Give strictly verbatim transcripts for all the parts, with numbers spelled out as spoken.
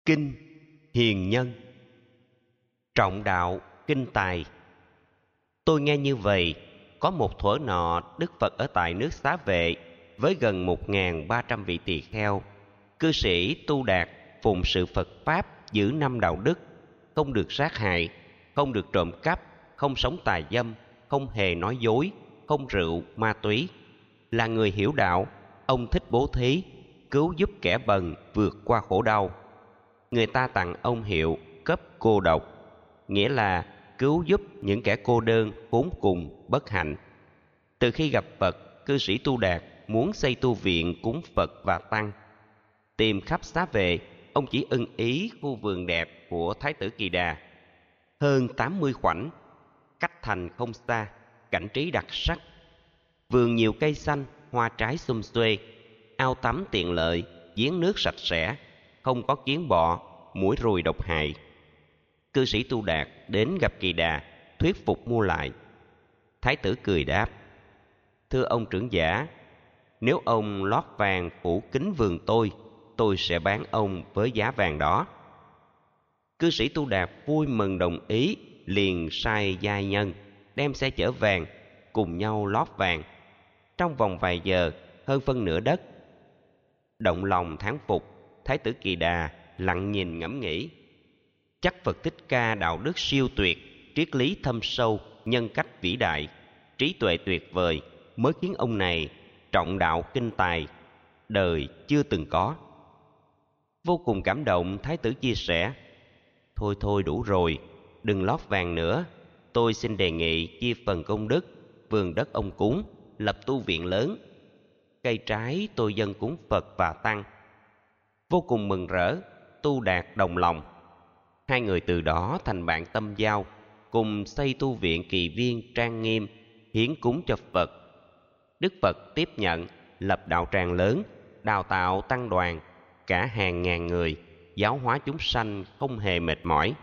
Kinh Hiền Nhân. Trọng đạo kinh tài. Tôi nghe như vậy, có một thuở nọ Đức Phật ở tại nước Xá Vệ với gần một nghìn ba trăm vị tỳ kheo, cư sĩ tu đạt phụng sự Phật Pháp, giữ năm đạo đức: không được sát hại, không được trộm cắp, không sống tà dâm, không hề nói dối, không rượu, ma túy. Là người hiểu đạo, ông thích bố thí, cứu giúp kẻ bần vượt qua khổ đau. Người ta tặng ông hiệu cấp cô độc, nghĩa là cứu giúp những kẻ cô đơn, khốn cùng, bất hạnh. Từ khi gặp Phật, cư sĩ Tu Đạt muốn xây tu viện cúng Phật và Tăng. Tìm khắp Xá Vệ, ông chỉ ưng ý khu vườn đẹp của Thái tử Kỳ Đà. Hơn tám mươi khoảnh, cách thành không xa, cảnh trí đặc sắc. Vườn nhiều cây xanh, hoa trái sum xuê, ao tắm tiện lợi, giếng nước sạch sẽ, không có kiến bọ, muỗi ruồi độc hại. Cư sĩ Tu Đạt đến gặp Kỳ Đà, thuyết phục mua lại. Thái tử cười đáp: thưa ông trưởng giả, nếu ông lót vàng phủ kính vườn tôi, tôi sẽ bán ông với giá vàng đó. Cư sĩ Tu Đạt vui mừng đồng ý, liền sai giai nhân đem xe chở vàng, cùng nhau lót vàng. Trong vòng vài giờ, hơn phân nửa đất. Động lòng thán phục, Thái tử Kỳ Đà lặng nhìn ngẫm nghĩ. Chắc Phật Thích Ca đạo đức siêu tuyệt, triết lý thâm sâu, nhân cách vĩ đại, trí tuệ tuyệt vời mới khiến ông này trọng đạo kinh tài, đời chưa từng có. Vô cùng cảm động, Thái tử chia sẻ: thôi thôi đủ rồi, đừng lót vàng nữa. Tôi xin đề nghị chia phần công đức, vườn đất ông cúng, lập tu viện lớn. Cây trái tôi dâng cúng Phật và Tăng. Vô cùng mừng rỡ, Tu Đạt đồng lòng. Hai người từ đó thành bạn tâm giao, cùng xây tu viện Kỳ Viên trang nghiêm, hiến cúng cho Phật. Đức Phật tiếp nhận, lập đạo tràng lớn, đào tạo tăng đoàn, cả hàng ngàn người, giáo hóa chúng sanh không hề mệt mỏi.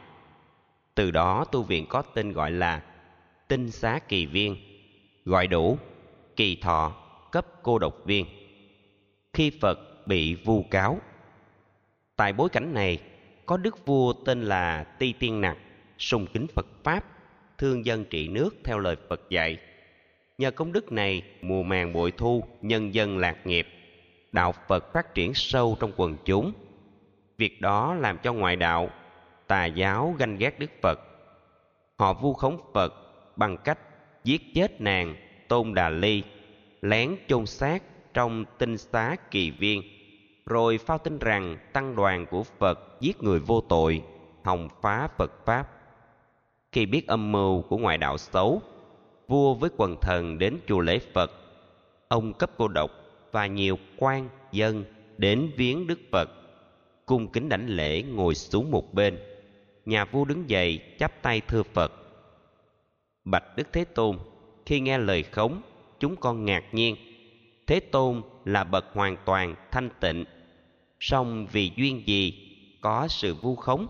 Từ đó tu viện có tên gọi là Tinh Xá Kỳ Viên, gọi đủ Kỳ Thọ cấp cô độc viên. Khi Phật bị vu cáo, tại bối cảnh này, có đức vua tên là Ti Tiên Nặc, sùng kính Phật Pháp, thương dân trị nước theo lời Phật dạy. Nhờ công đức này, mùa màng bội thu, nhân dân lạc nghiệp, đạo Phật phát triển sâu trong quần chúng. Việc đó làm cho ngoại đạo, tà giáo ganh ghét Đức Phật. Họ vu khống Phật bằng cách giết chết nàng Tôn Đà Ly, lén chôn xác trong Tinh Xá Kỳ Viên, rồi phao tin rằng tăng đoàn của Phật giết người vô tội, hòng phá Phật Pháp. Khi biết âm mưu của ngoại đạo xấu, vua với quần thần đến chùa lễ Phật. Ông cấp cô độc và nhiều quan dân đến viếng Đức Phật, cung kính đảnh lễ ngồi xuống một bên. Nhà vua đứng dậy chắp tay thưa Phật: bạch Đức Thế Tôn, khi nghe lời khống, chúng con ngạc nhiên. Thế Tôn là bậc hoàn toàn thanh tịnh, song vì duyên gì có sự vu khống?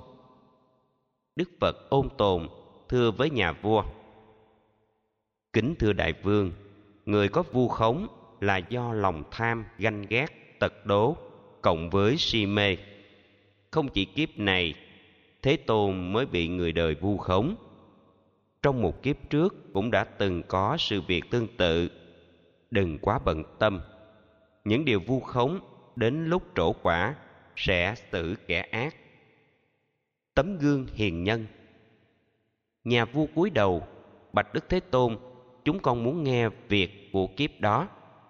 Đức Phật ôn tồn thưa với nhà vua: kính thưa đại vương, người có vu khống là do lòng tham, ganh ghét, tật đố cộng với si mê. Không chỉ kiếp này, Thế Tôn mới bị người đời vu khống. Trong một kiếp trước cũng đã từng có sự việc tương tự. Đừng quá bận tâm. Những điều vu khống đến lúc trổ quả sẽ xử kẻ ác. Tấm gương hiền nhân. Nhà vua cúi đầu: bạch Đức Thế Tôn, chúng con muốn nghe việc của kiếp đó.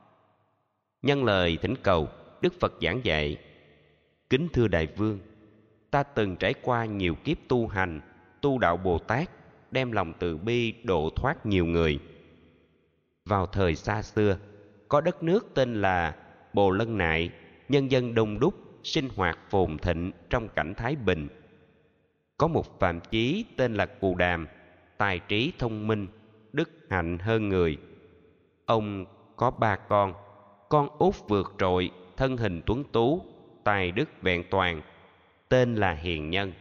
Nhân lời thỉnh cầu, Đức Phật giảng dạy: kính thưa đại vương, ta từng trải qua nhiều kiếp tu hành, tu đạo Bồ Tát, đem lòng từ bi độ thoát nhiều người. Vào thời xa xưa, có đất nước tên là Bồ Lân Nại, nhân dân đông đúc, sinh hoạt phồn thịnh trong cảnh thái bình. Có một phạm chí tên là Cù Đàm, tài trí thông minh, đức hạnh hơn người. Ông có ba con, con út vượt trội, thân hình tuấn tú, tài đức vẹn toàn, tên là Hiền Nhân.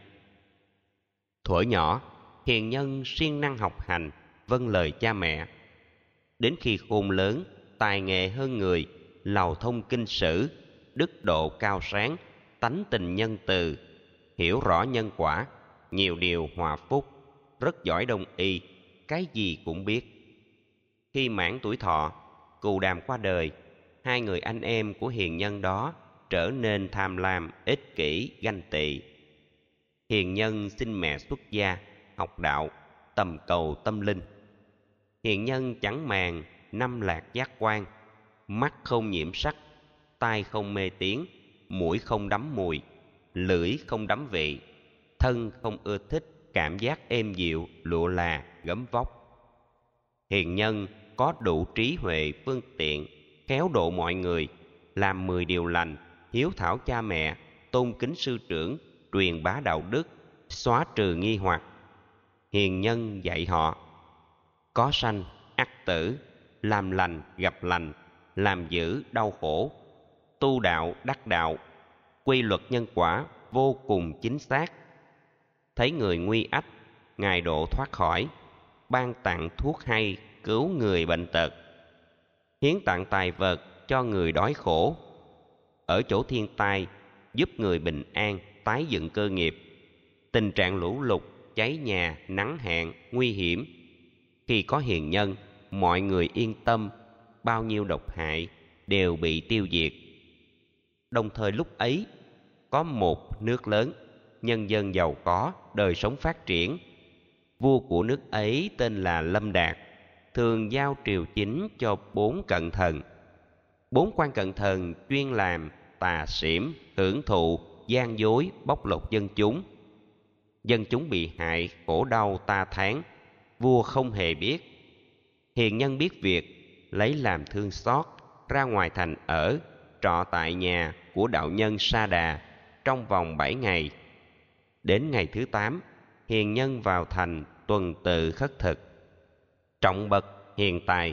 Thuở nhỏ, Hiền Nhân siêng năng học hành, vâng lời cha mẹ. Đến khi khôn lớn, tài nghệ hơn người, lầu thông kinh sử, đức độ cao sáng, tánh tình nhân từ, hiểu rõ nhân quả, nhiều điều hòa phúc, rất giỏi đông y, cái gì cũng biết. Khi mãn tuổi thọ, Cù Đàm qua đời, hai người anh em của hiền nhân đó trở nên tham lam, ích kỷ, ganh tị. Hiền nhân xin mẹ xuất gia, học đạo, tầm cầu tâm linh. Hiền nhân chẳng màng năm lạc giác quan, mắt không nhiễm sắc, tai không mê tiếng, mũi không đắm mùi, lưỡi không đắm vị, thân không ưa thích cảm giác êm dịu, lụa là, gấm vóc. Hiền nhân có đủ trí huệ phương tiện, khéo độ mọi người, làm mười điều lành, hiếu thảo cha mẹ, tôn kính sư trưởng, truyền bá đạo đức, xóa trừ nghi hoặc. Hiền nhân dạy họ: có sanh ắt tử, làm lành gặp lành, làm dữ đau khổ, tu đạo đắc đạo, quy luật nhân quả vô cùng chính xác. Thấy người nguy ách, ngài độ thoát khỏi, ban tặng thuốc hay cứu người bệnh tật, hiến tặng tài vật cho người đói khổ, ở chỗ thiên tai giúp người bình an tái dựng cơ nghiệp. Tình trạng lũ lụt, cháy nhà, nắng hạn, nguy hiểm, khi có hiền nhân, mọi người yên tâm, bao nhiêu độc hại đều bị tiêu diệt. Đồng thời lúc ấy, có một nước lớn, nhân dân giàu có, đời sống phát triển. Vua của nước ấy tên là Lâm Đạt, thường giao triều chính cho bốn cận thần. Bốn quan cận thần chuyên làm tà xỉm, hưởng thụ, gian dối, bóc lột dân chúng. Dân chúng bị hại, khổ đau ta thán, vua không hề biết. Hiền nhân biết việc, lấy làm thương xót, ra ngoài thành ở, trọ tại nhà của đạo nhân Sa Đà trong vòng bảy ngày. Đến ngày thứ tám, hiền nhân vào thành tuần tự khất thực, trọng bậc hiền tài.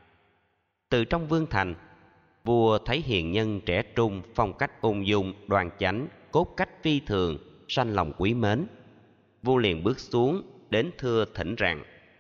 Từ trong vương thành, vua thấy hiền nhân trẻ trung, phong cách ung dung, đoan chánh, cốt cách phi thường, sanh lòng quý mến. Vua liền bước xuống đến thưa thỉnh rằng: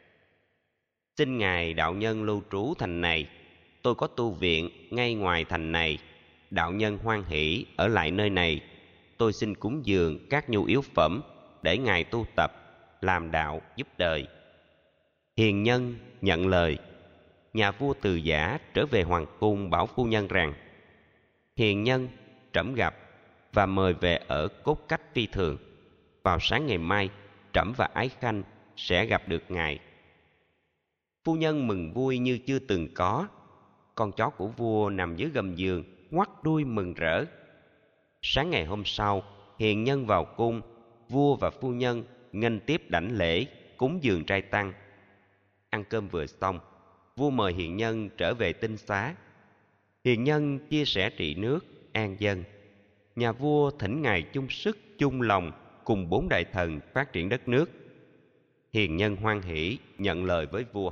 xin ngài đạo nhân lưu trú thành này, tôi có tu viện ngay ngoài thành này, đạo nhân hoan hỷ ở lại nơi này, tôi xin cúng dường các nhu yếu phẩm để ngài tu tập, làm đạo giúp đời. Hiền nhân nhận lời. Nhà vua từ giả trở về hoàng cung bảo phu nhân rằng: hiền nhân trẫm gặp và mời về ở cốt cách phi thường. Vào sáng ngày mai, trẫm và ái khanh sẽ gặp được ngài. Phu nhân mừng vui như chưa từng có. Con chó của vua nằm dưới gầm giường, ngoắt đuôi mừng rỡ. Sáng ngày hôm sau, hiền nhân vào cung, vua và phu nhân nghênh tiếp đảnh lễ, cúng dường trai tăng. Ăn cơm vừa xong, vua mời hiền nhân trở về tinh xá. Hiền nhân chia sẻ trị nước, an dân. Nhà vua thỉnh ngài chung sức chung lòng cùng bốn đại thần phát triển đất nước. Hiền nhân hoan hỷ nhận lời với vua.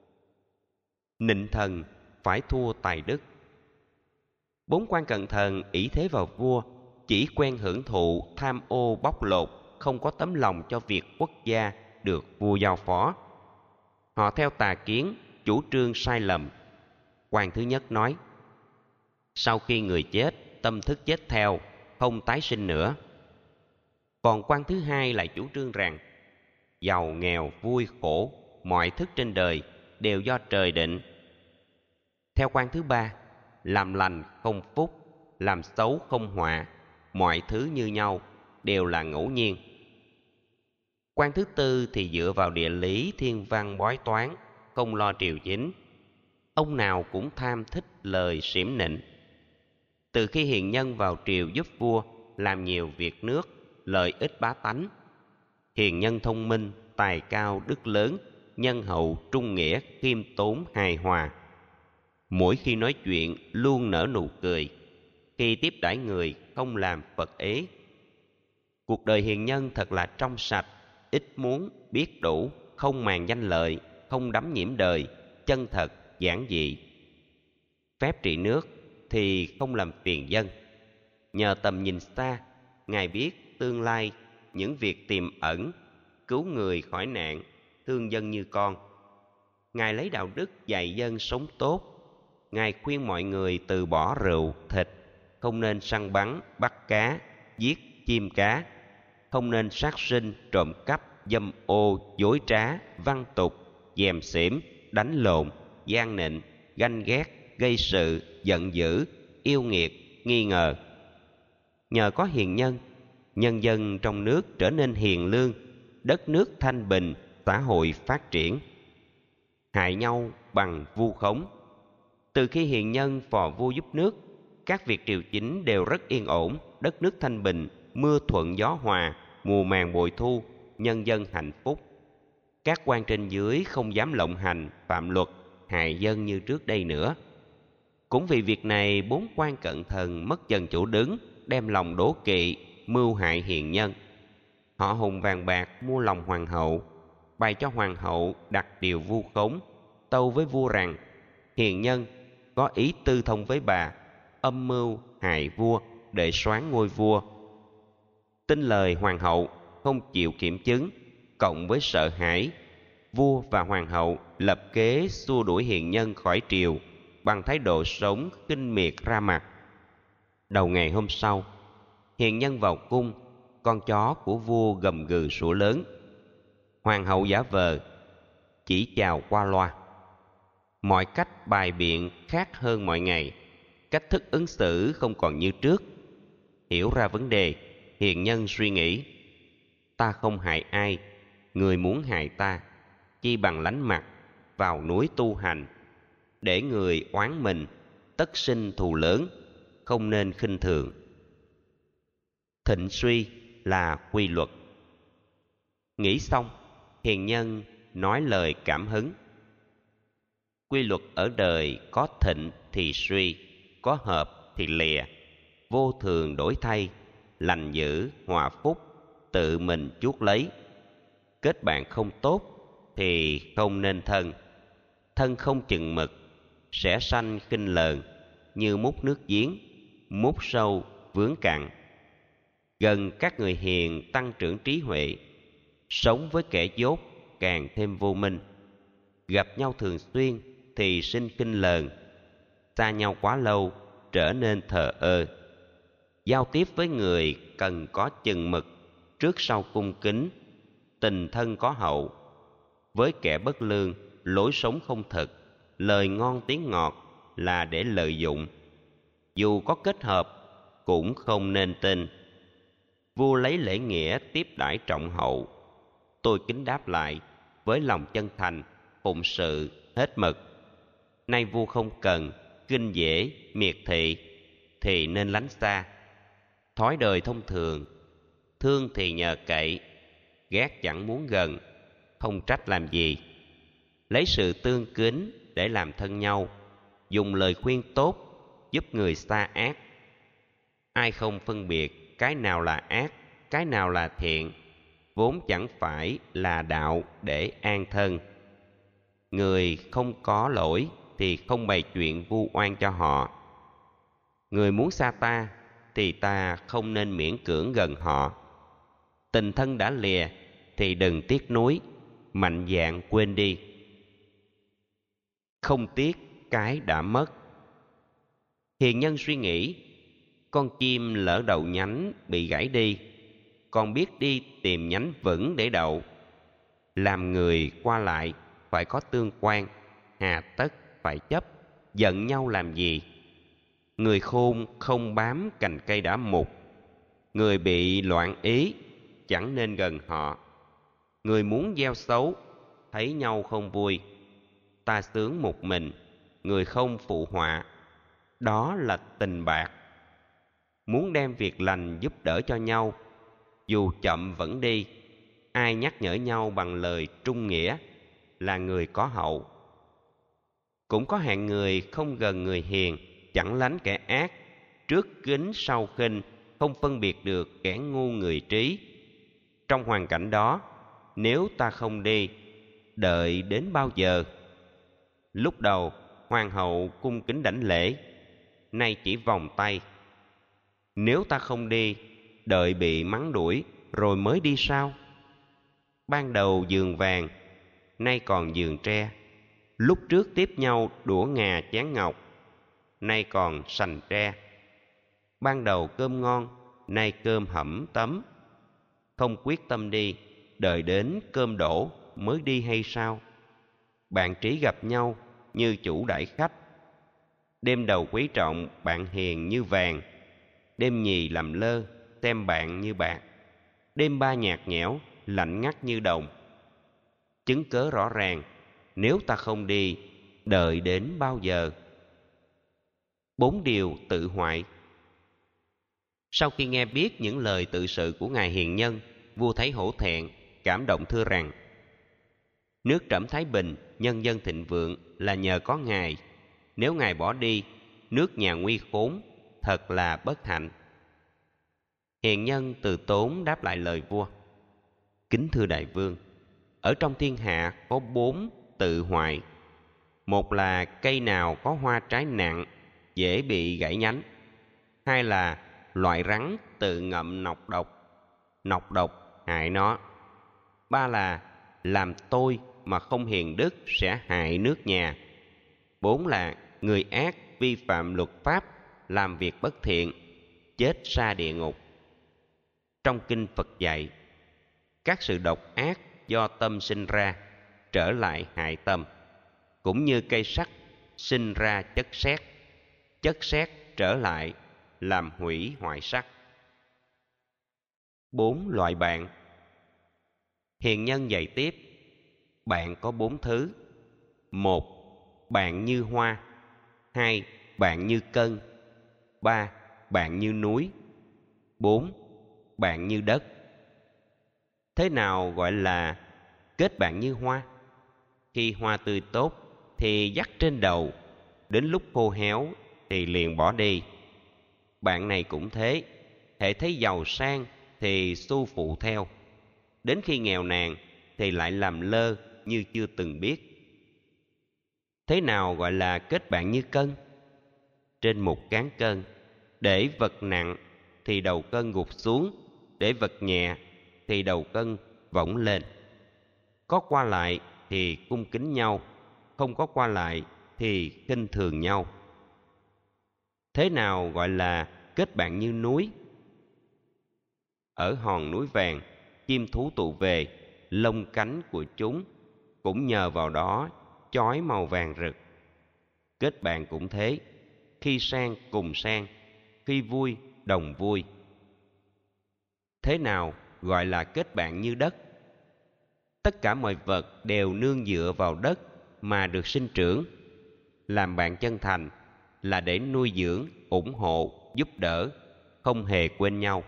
Nịnh thần phải thua tài đức. Bốn quan cận thần ỷ thế vào vua, chỉ quen hưởng thụ, tham ô bóc lột, không có tấm lòng cho việc quốc gia được vua giao phó. Họ theo tà kiến, chủ trương sai lầm. Quan thứ nhất nói: sau khi người chết, tâm thức chết theo, không tái sinh nữa. Còn quan thứ hai lại chủ trương rằng giàu nghèo, vui khổ, mọi thức trên đời đều do trời định. Theo quan thứ ba, làm lành không phúc, làm xấu không họa, mọi thứ như nhau, đều là ngẫu nhiên. Quan thứ tư thì dựa vào địa lý thiên văn bói toán, không lo triều chính. Ông nào cũng tham thích lời xỉm nịnh. Từ khi hiền nhân vào triều giúp vua làm nhiều việc nước, lợi ích bá tánh. Hiền nhân thông minh, tài cao, đức lớn, nhân hậu, trung nghĩa, khiêm tốn, hài hòa. Mỗi khi nói chuyện luôn nở nụ cười, khi tiếp đãi người không làm phật ế. Cuộc đời hiền nhân thật là trong sạch, ít muốn, biết đủ, không màng danh lợi, không đắm nhiễm đời, chân thật, giản dị. Phép trị nước thì không làm phiền dân. Nhờ tầm nhìn xa, ngài biết tương lai những việc tiềm ẩn, cứu người khỏi nạn, thương dân như con. Ngài lấy đạo đức dạy dân sống tốt. Ngài khuyên mọi người từ bỏ rượu, thịt, không nên săn bắn, bắt cá, giết chim cá, không nên sát sinh, trộm cắp, dâm ô, dối trá, văn tục, dèm xỉm, đánh lộn, gian nịnh, ganh ghét, gây sự, giận dữ, yêu nghiệt, nghi ngờ. Nhờ có hiền nhân, nhân dân trong nước trở nên hiền lương, đất nước thanh bình, xã hội phát triển. Hại nhau bằng vu khống. Từ khi hiền nhân phò vua giúp nước, các việc triều chính đều rất yên ổn, đất nước thanh bình, mưa thuận gió hòa, mùa màng bội thu, nhân dân hạnh phúc. Các quan trên dưới không dám lộng hành, phạm luật, hại dân như trước đây nữa. Cũng vì việc này, bốn quan cận thần mất dần chỗ đứng, đem lòng đố kỵ, mưu hại hiền nhân. Họ hùng vàng bạc mua lòng hoàng hậu, bày cho hoàng hậu đặt điều vu khống, tâu với vua rằng hiền nhân có ý tư thông với bà, âm mưu hại vua để soán ngôi vua. Tin lời hoàng hậu, không chịu kiểm chứng, cộng với sợ hãi, vua và hoàng hậu lập kế xua đuổi hiền nhân khỏi triều bằng thái độ sống khinh miệt ra mặt. Đầu ngày hôm sau, hiền nhân vào cung, con chó của vua gầm gừ sủa lớn. Hoàng hậu giả vờ chỉ chào qua loa. Mọi cách bài biện khác hơn mọi ngày, cách thức ứng xử không còn như trước. Hiểu ra vấn đề, hiền nhân suy nghĩ: ta không hại ai, người muốn hại ta, chi bằng lánh mặt vào núi tu hành, để người oán mình, tất sinh thù lớn, không nên khinh thường. Thịnh suy là quy luật. Nghĩ xong, hiền nhân nói lời cảm hứng. Quy luật ở đời có thịnh thì suy, có hợp thì lìa, vô thường đổi thay, lành dữ hòa phúc, tự mình chuốc lấy. Kết bạn không tốt thì không nên thân, thân không chừng mực sẽ sanh khinh lờn, như múc nước giếng, múc sâu vướng cạn. Gần các người hiền tăng trưởng trí huệ, sống với kẻ dốt càng thêm vô minh. Gặp nhau thường xuyên thì sinh khinh lờn, xa nhau quá lâu trở nên thờ ơ. Giao tiếp với người cần có chừng mực, trước sau cung kính, tình thân có hậu. Với kẻ bất lương, lối sống không thực, lời ngon tiếng ngọt là để lợi dụng. Dù có kết hợp cũng không nên tin. Vua lấy lễ nghĩa tiếp đãi trọng hậu, tôi kính đáp lại với lòng chân thành, phụng sự hết mực. Nay vua không cần kinh dễ miệt thị thì nên lánh xa. Thói đời thông thường, thương thì nhờ cậy, ghét chẳng muốn gần, không trách làm gì. Lấy sự tương kính để làm thân nhau, dùng lời khuyên tốt giúp người xa ác. Ai không phân biệt cái nào là ác, cái nào là thiện, vốn chẳng phải là đạo để an thân. Người không có lỗi thì không bày chuyện vu oan cho họ. Người muốn xa ta thì ta không nên miễn cưỡng gần họ. Tình thân đã lìa thì đừng tiếc nuối, mạnh dạn quên đi. Không tiếc cái đã mất. Hiền nhân suy nghĩ: con chim lỡ đậu nhánh bị gãy đi, còn biết đi tìm nhánh vững để đậu. Làm người qua lại phải có tương quan, hà tất phải chấp, giận nhau làm gì. Người khôn không bám cành cây đã mục, người bị loạn ý chẳng nên gần họ. Người muốn gieo xấu, thấy nhau không vui, ta sướng một mình, người không phụ họa, đó là tình bạc. Muốn đem việc lành giúp đỡ cho nhau, dù chậm vẫn đi, ai nhắc nhở nhau bằng lời trung nghĩa là người có hậu. Cũng có hạng người không gần người hiền, chẳng lánh kẻ ác, trước kính sau khinh, không phân biệt được kẻ ngu người trí. Trong hoàn cảnh đó, nếu ta không đi, đợi đến bao giờ? Lúc đầu hoàng hậu cung kính đảnh lễ, nay chỉ vòng tay. Nếu ta không đi, đợi bị mắng đuổi rồi mới đi sao? Ban đầu giường vàng, nay còn giường tre. Lúc trước tiếp nhau đũa ngà chén ngọc, nay còn sành tre. Ban đầu cơm ngon, nay cơm hẩm tấm. không quyết tâm đi, đợi đến cơm đổ mới đi hay sao? Bạn trí gặp nhau như chủ đãi khách, đêm đầu quý trọng bạn hiền như vàng, đêm nhì làm lơ xem bạn như bạc, đêm ba nhạt nhẽo lạnh ngắt như đồng. Chứng cớ rõ ràng, nếu ta không đi, đợi đến bao giờ? Bốn điều tự hoại. Sau khi nghe biết những lời tự sự của ngài hiền nhân, vua thấy hổ thẹn, cảm động thưa rằng: nước Trẫm thái bình, nhân dân thịnh vượng là nhờ có ngài. Nếu ngài bỏ đi, nước nhà nguy khốn, thật là bất hạnh. Hiền nhân từ tốn đáp lại lời vua: kính thưa đại vương, ở trong thiên hạ có bốn tự hoại. Một là cây nào có hoa trái nặng, dễ bị gãy nhánh. Hai là loại rắn tự ngậm nọc độc, nọc độc hại nó. Ba là làm tôi mà không hiền đức sẽ hại nước nhà. Bốn là người ác vi phạm luật pháp, làm việc bất thiện, chết sa địa ngục. Trong kinh Phật dạy, các sự độc ác do tâm sinh ra trở lại hại tâm, cũng như cây sắt sinh ra chất sét, chất sét trở lại làm hủy hoại sắt. Bốn loại bạn. Hiền nhân dạy tiếp: bạn có bốn thứ. Một, bạn như hoa. Hai, bạn như cân. Ba, bạn như núi. Bốn, bạn như đất. Thế nào gọi là kết bạn như hoa? Khi hoa tươi tốt thì dắt trên đầu, đến lúc khô héo thì liền bỏ đi. Bạn này cũng thế, hễ thấy giàu sang thì xu phụ theo, đến khi nghèo nàn thì lại làm lơ như chưa từng biết. Thế nào gọi là kết bạn như cân? Trên một cán cân, để vật nặng thì đầu cân gục xuống, để vật nhẹ thì đầu cân võng lên. Có qua lại thì cung kính nhau, không có qua lại thì khinh thường nhau. Thế nào gọi là kết bạn như núi? Ở hòn núi vàng, chim thú tụ về, lông cánh của chúng cũng nhờ vào đó chói màu vàng rực. Kết bạn cũng thế, khi sang cùng sang, khi vui đồng vui. Thế nào gọi là kết bạn như đất? Tất cả mọi vật đều nương dựa vào đất mà được sinh trưởng. Làm bạn chân thành là để nuôi dưỡng, ủng hộ, giúp đỡ, không hề quên nhau.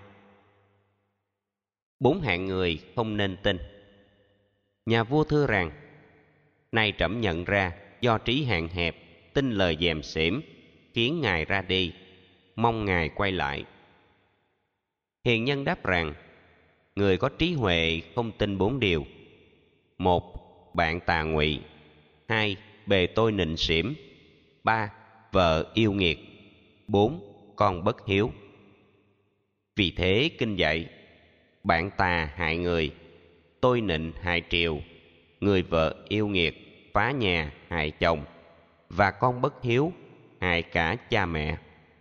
Bốn hạng người không nên tin. Nhà vua thưa rằng: nay trẫm nhận ra do trí hạn hẹp, tin lời dèm xỉm, khiến ngài ra đi, mong ngài quay lại. Hiền nhân đáp rằng: người có trí huệ không tin bốn điều. Một, bạn tà ngụy. Hai, bề tôi nịnh xỉm. Ba, vợ yêu nghiệt. Bốn, con bất hiếu. Vì thế kinh dạy: bạn tà hại người, tôi nịnh hại triều, người vợ yêu nghiệt phá nhà hại chồng, và con bất hiếu hại cả cha mẹ.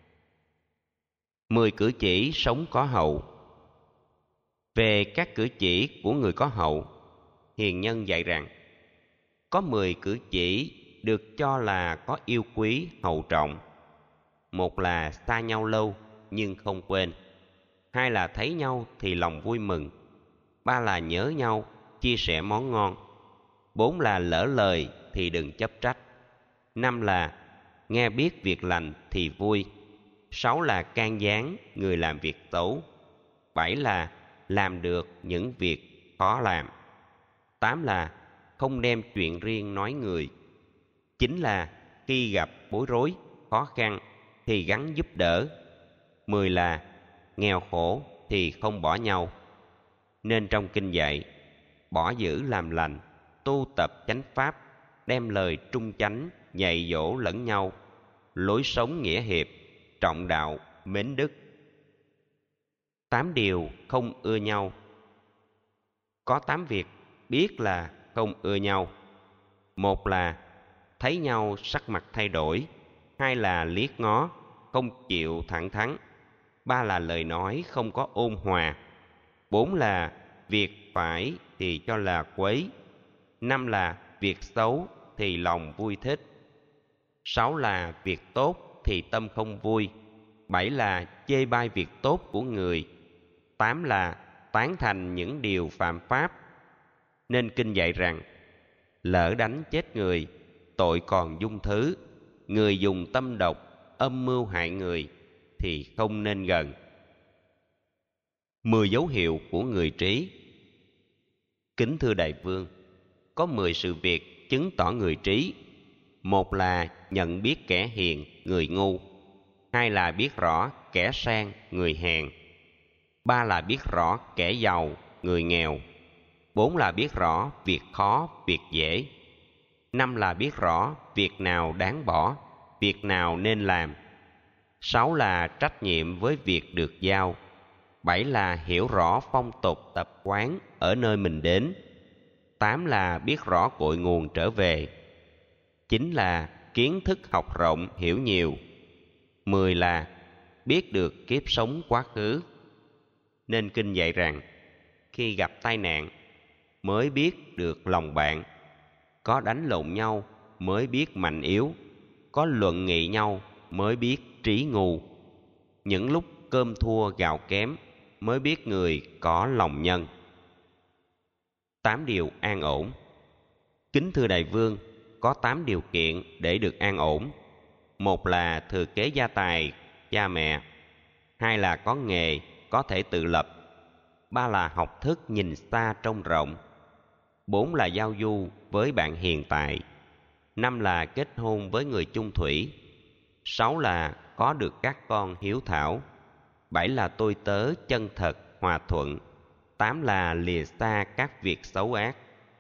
Mười cử chỉ sống có hậu. Về các cử chỉ của người có hậu, hiền nhân dạy rằng có mười cử chỉ được cho là có yêu quý hậu trọng. Một là xa nhau lâu nhưng không quên. Hai là thấy nhau thì lòng vui mừng. Ba là nhớ nhau, chia sẻ món ngon. Bốn là lỡ lời thì đừng chấp trách. Năm là nghe biết việc lành thì vui. Sáu là can gián người làm việc xấu. Bảy là làm được những việc khó làm. Tám là không đem chuyện riêng nói người. Chín là khi gặp bối rối, khó khăn thì gắng giúp đỡ. Mười là nghèo khổ thì không bỏ nhau. Nên trong kinh dạy, bỏ dữ làm lành, tu tập chánh pháp, đem lời trung chánh dạy dỗ lẫn nhau, lối sống nghĩa hiệp, trọng đạo mến đức. Tám điều không ưa nhau. Có tám việc biết là không ưa nhau. Một là thấy nhau sắc mặt thay đổi. Hai là liếc ngó không chịu thẳng thắn. Ba là lời nói không có ôn hòa. Bốn là việc phải thì cho là quấy. Năm là việc xấu thì lòng vui thích. Sáu là việc tốt thì tâm không vui. Bảy là chê bai việc tốt của người. Tám là tán thành những điều phạm pháp. Nên kinh dạy rằng, lỡ đánh chết người, tội còn dung thứ. Người dùng tâm độc, âm mưu hại người thì không nên gần. Mười dấu hiệu của người trí. Kính thưa đại vương, có mười sự việc chứng tỏ người trí. Một là nhận biết kẻ hiền, người ngu. Hai là biết rõ kẻ sang, người hèn. Ba là biết rõ kẻ giàu, người nghèo. Bốn là biết rõ việc khó, việc dễ. Năm là biết rõ việc nào đáng bỏ, việc nào nên làm. Sáu là trách nhiệm với việc được giao. Bảy là hiểu rõ phong tục tập quán ở nơi mình đến. Tám là biết rõ cội nguồn trở về. Chín là kiến thức học rộng hiểu nhiều. Mười là biết được kiếp sống quá khứ. Nên kinh dạy rằng, khi gặp tai nạn mới biết được lòng bạn, có đánh lộn nhau mới biết mạnh yếu, có luận nghị nhau mới biết trí ngu. Những lúc cơm thua gạo kém mới biết người có lòng nhân. Tám điều an ổn. Kính thưa đại vương, có tám điều kiện để được an ổn. Một là thừa kế gia tài cha mẹ. Hai là có nghề, có thể tự lập. Ba là học thức nhìn xa trông rộng. Bốn là giao du với bạn hiện tại. Năm là kết hôn với người chung thủy. Sáu là có được các con hiếu thảo. Bảy là tôi tớ chân thật, hòa thuận. Tám là lìa xa các việc xấu ác.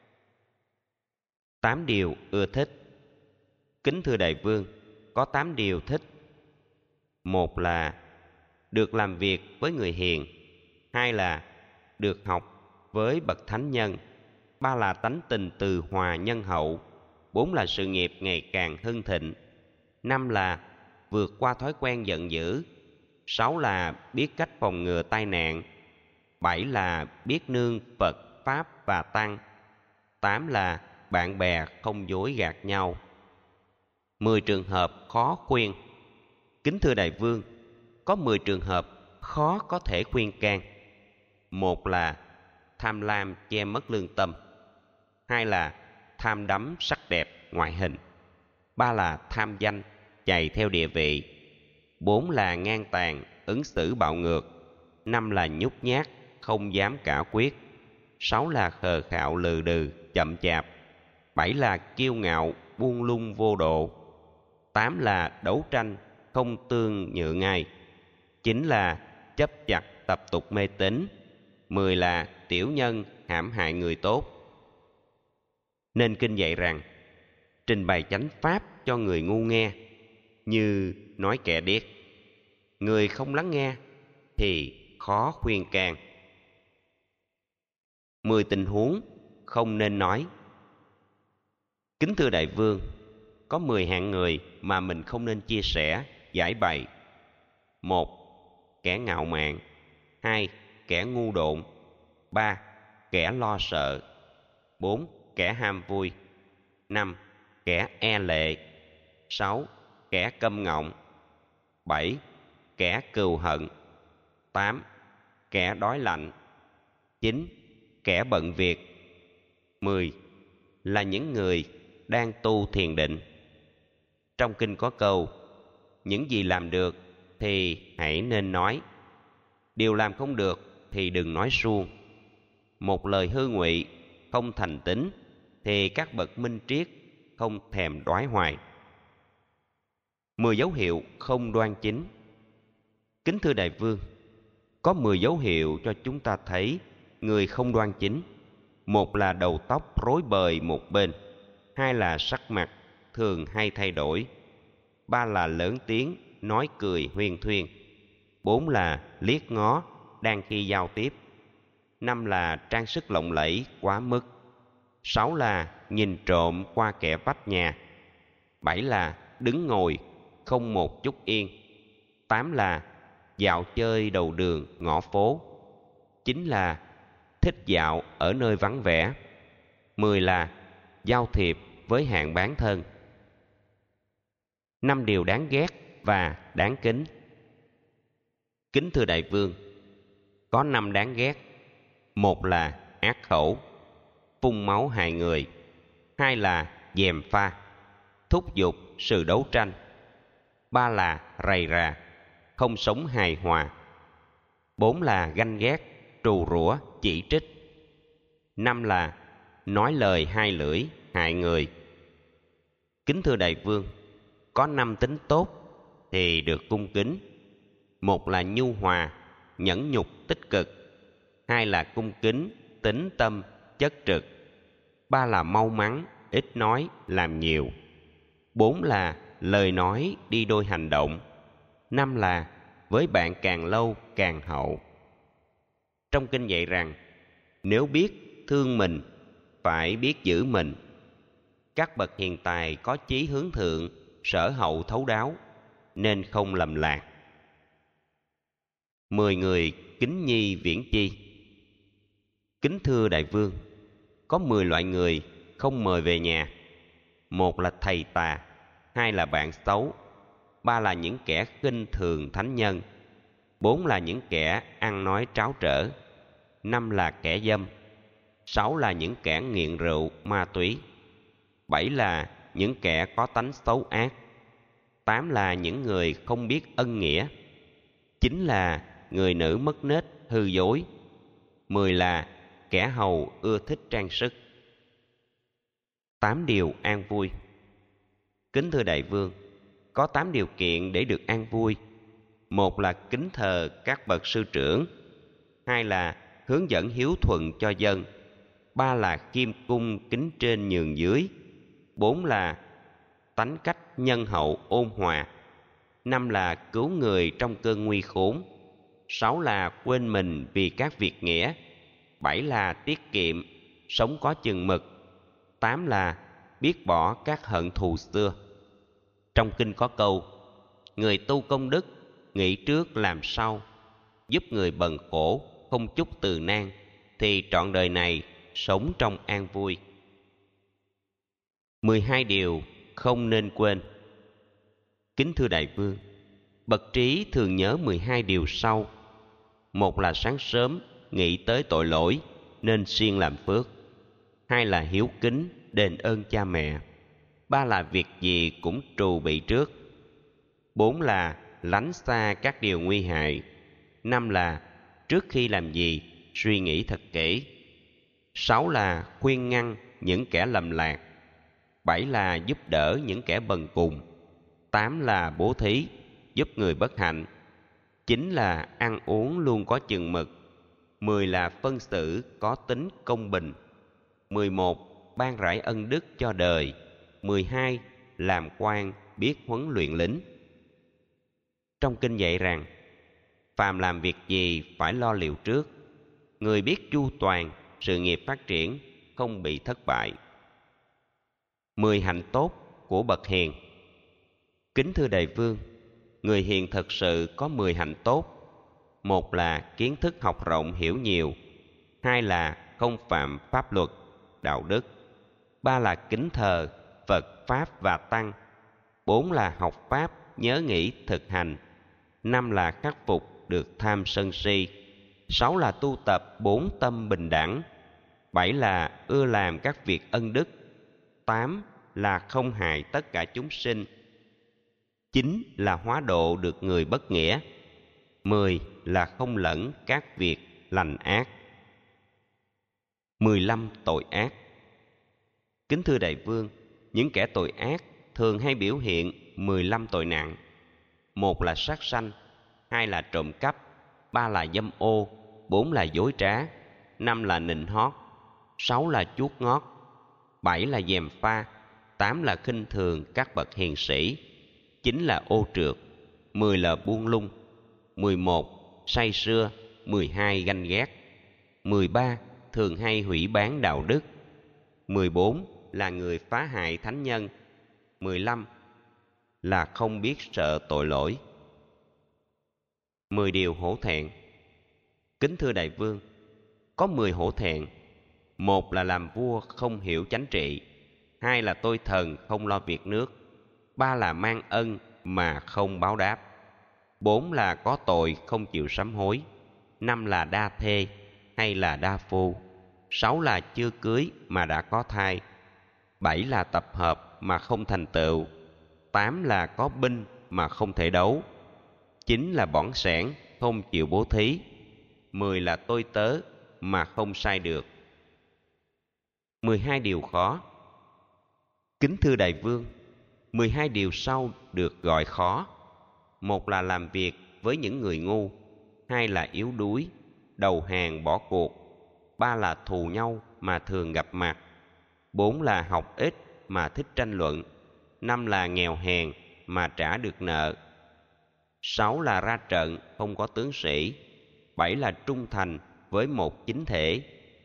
Tám điều ưa thích. Kính thưa đại vương, có tám điều thích. Một là được làm việc với người hiền. Hai là được học với bậc thánh nhân. Ba là tánh tình từ hòa nhân hậu. Bốn là sự nghiệp ngày càng hưng thịnh. Năm là vượt qua thói quen giận dữ. Sáu là biết cách phòng ngừa tai nạn. Bảy là biết nương Phật, Pháp và Tăng. Tám là bạn bè không dối gạt nhau. Mười trường hợp khó khuyên. Kính thưa đại vương, có mười trường hợp khó có thể khuyên can. Một là tham lam che mất lương tâm. Hai là tham đắm sắc đẹp ngoại hình. Ba là tham danh chạy theo địa vị. Bốn là ngang tàn ứng xử bạo ngược. Năm là nhút nhát không dám cả quyết. Sáu là khờ khạo lừ đừ chậm chạp. Bảy là kiêu ngạo buông lung vô độ. Tám là đấu tranh không tương nhượng ai. Chín là chấp chặt tập tục mê tín. Mười là tiểu nhân hãm hại người tốt. Nên kinh dạy rằng, trình bày chánh pháp cho người ngu nghe như nói kẻ điếc. Người không lắng nghe thì khó khuyên can. Mười tình huống không nên nói. Kính thưa đại vương, có mười hạng người mà mình không nên chia sẻ, giải bày. Một, kẻ ngạo mạn. Hai, kẻ ngu độn. Ba, kẻ lo sợ. Bốn, kẻ ham vui. Năm, kẻ e lệ. Sáu, kẻ câm ngọng. Bảy, kẻ cừu hận. Tám, kẻ đói lạnh. Chín, kẻ bận việc. Mười, là những người đang tu thiền định. Trong kinh có câu, những gì làm được thì hãy nên nói, điều làm không được thì đừng nói suông. Một lời hư ngụy không thành tín thì các bậc minh triết không thèm đoái hoài. Mười dấu hiệu không đoan chính. Kính thưa đại vương, có mười dấu hiệu cho chúng ta thấy người không đoan chính. Một là đầu tóc rối bời một bên. Hai là sắc mặt thường hay thay đổi. Ba là lớn tiếng nói cười huyên thuyên. Bốn là liếc ngó đang khi giao tiếp. Năm là trang sức lộng lẫy quá mức. Sáu là nhìn trộm qua kẻ vách nhà. Bảy là đứng ngồi không một chút yên. Tám là dạo chơi đầu đường ngõ phố. Chín là thích dạo ở nơi vắng vẻ. Mười là giao thiệp với hạng bán thân. Năm điều đáng ghét và đáng kính. Kính thưa đại vương, có năm đáng ghét. Một là ác khẩu, phun máu hại người. Hai là gièm pha, thúc giục sự đấu tranh. Ba là rầy rà, không sống hài hòa. Bốn là ganh ghét, trù rủa, chỉ trích. Năm là nói lời hai lưỡi, hại người. Kính thưa đại vương, có năm tính tốt thì được cung kính. Một là nhu hòa, nhẫn nhục, tích cực. Hai là cung kính, tín tâm, chất trực. Ba là mau mắn, ít nói, làm nhiều. Bốn là lời nói đi đôi hành động. Năm là với bạn càng lâu càng hậu. Trong kinh dạy rằng, nếu biết thương mình, phải biết giữ mình. Các bậc hiền tài có chí hướng thượng, sở hậu thấu đáo, nên không lầm lạc. Mười người kính nhi viễn chi. Kính thưa đại vương, có mười loại người không mời về nhà. Một là thầy tà, hai là bạn xấu, ba là những kẻ khinh thường thánh nhân, bốn là những kẻ ăn nói tráo trở, năm là kẻ dâm, sáu là những kẻ nghiện rượu ma túy, bảy là những kẻ có tánh xấu ác, tám là những người không biết ân nghĩa, chín là người nữ mất nết hư dối, mười là kẻ hầu ưa thích trang sức. Tám điều an vui. Kính thưa đại vương, có tám điều kiện để được an vui. Một là kính thờ các bậc sư trưởng. Hai là hướng dẫn hiếu thuận cho dân. Ba là khiêm cung kính trên nhường dưới. Bốn là tánh cách nhân hậu ôn hòa. Năm là cứu người trong cơn nguy khốn. Sáu là quên mình vì các việc nghĩa. Bảy là tiết kiệm, sống có chừng mực. Tám là biết bỏ các hận thù xưa. Trong kinh có câu, người tu công đức, nghĩ trước làm sau, giúp người bần khổ, không chút từ nan, thì trọn đời này sống trong an vui. Mười hai điều không nên quên. Kính thưa đại vương, bậc trí thường nhớ mười hai điều sau. Một là sáng sớm nghĩ tới tội lỗi nên siêng làm phước. Hai là hiếu kính đền ơn cha mẹ. Ba là việc gì cũng trù bị trước. Bốn là lánh xa các điều nguy hại. Năm là trước khi làm gì suy nghĩ thật kỹ. Sáu là khuyên ngăn những kẻ lầm lạc. Bảy là giúp đỡ những kẻ bần cùng. Tám là bố thí, giúp người bất hạnh. Chín là ăn uống luôn có chừng mực. Mười là phân xử có tính công bình. Mười một ban rải ân đức cho đời. Mười hai làm quan biết huấn luyện lính. Trong kinh dạy rằng, phàm làm việc gì phải lo liệu trước. Người biết chu toàn, sự nghiệp phát triển không bị thất bại. Mười hạnh tốt của bậc hiền. Kính thưa đại vương, người hiền thật sự có mười hạnh tốt. Một là kiến thức học rộng hiểu nhiều. Hai là không phạm pháp luật, đạo đức. Ba là kính thờ Phật, Pháp và Tăng. Bốn là học Pháp, nhớ nghĩ, thực hành. Năm là khắc phục được tham sân si. Sáu là tu tập bốn tâm bình đẳng. Bảy là ưa làm các việc ân đức. Tám là không hại tất cả chúng sinh. Chín là hóa độ được người bất nghĩa. Mười là không lẫn các việc lành ác. Mười lăm tội ác. Kính thưa đại vương, những kẻ tội ác thường hay biểu hiện mười lăm tội nặng. Một là sát sanh, hai là trộm cắp, ba là dâm ô, bốn là dối trá, năm là nịnh hót, sáu là chuốt ngót, bảy là gièm pha, tám là khinh thường các bậc hiền sĩ, chín là ô trượt, mười là buông lung, mười một say sưa, mười hai ganh ghét, mười ba thường hay hủy bán đạo đức, mười bốn là người phá hại thánh nhân, mười lăm là không biết sợ tội lỗi. Mười điều hổ thẹn. Kính thưa đại vương, có mười hổ thẹn. Một là làm vua không hiểu chánh trị, hai là tôi thần không lo việc nước, ba là mang ân mà không báo đáp, bốn là có tội không chịu sám hối, năm là đa thê hay là đa phu, sáu là chưa cưới mà đã có thai, bảy là tập hợp mà không thành tựu, tám là có binh mà không thể đấu, chín là bỏng sẻn không chịu bố thí, mười là tôi tớ mà không sai được. Mười hai điều khó. Kính thưa đại vương, mười hai điều sau được gọi khó. Một là làm việc với những người ngu, hai là yếu đuối, đầu hàng bỏ cuộc, ba là thù nhau mà thường gặp mặt, bốn là học ít mà thích tranh luận, năm là nghèo hèn mà trả được nợ, sáu là ra trận không có tướng sĩ, bảy là trung thành với một chính thể,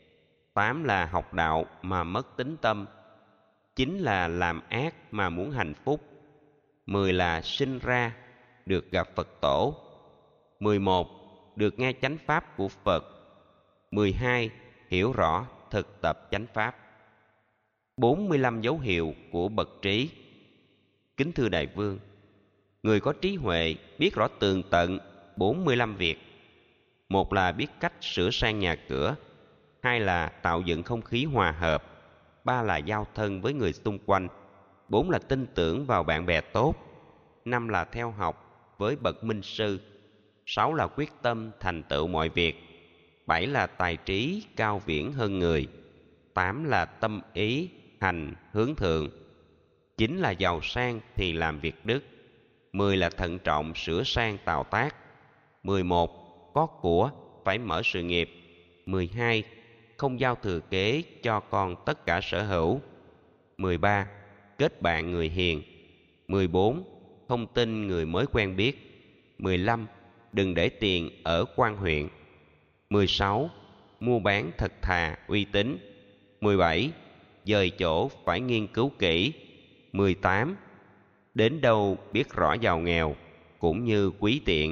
tám là học đạo mà mất tính tâm, chín là làm ác mà muốn hạnh phúc, mười là sinh ra được gặp Phật tổ, mười một được nghe chánh pháp của Phật, mười hai hiểu rõ thực tập chánh pháp. bốn mươi lăm dấu hiệu của bậc trí. Kính thưa đại vương, người có trí huệ biết rõ tường tận bốn mươi lăm việc. Một là biết cách sửa sang nhà cửa, hai là tạo dựng không khí hòa hợp, ba là giao thân với người xung quanh, bốn là tin tưởng vào bạn bè tốt, năm là theo học với bậc minh sư, sáu là quyết tâm thành tựu mọi việc, bảy là tài trí cao viễn hơn người, tám là tâm ý hành hướng thượng, chín là giàu sang thì làm việc đức, mười là thận trọng sửa sang tạo tác, mười một có của phải mở sự nghiệp, mười hai không giao thừa kế cho con tất cả sở hữu, mười ba kết bạn người hiền, mười bốn không tin người mới quen biết, mười lăm đừng để tiền ở quan huyện, mười sáu mua bán thật thà uy tín, mười bảy dời chỗ phải nghiên cứu kỹ, mười tám đến đâu biết rõ giàu nghèo cũng như quý tiện,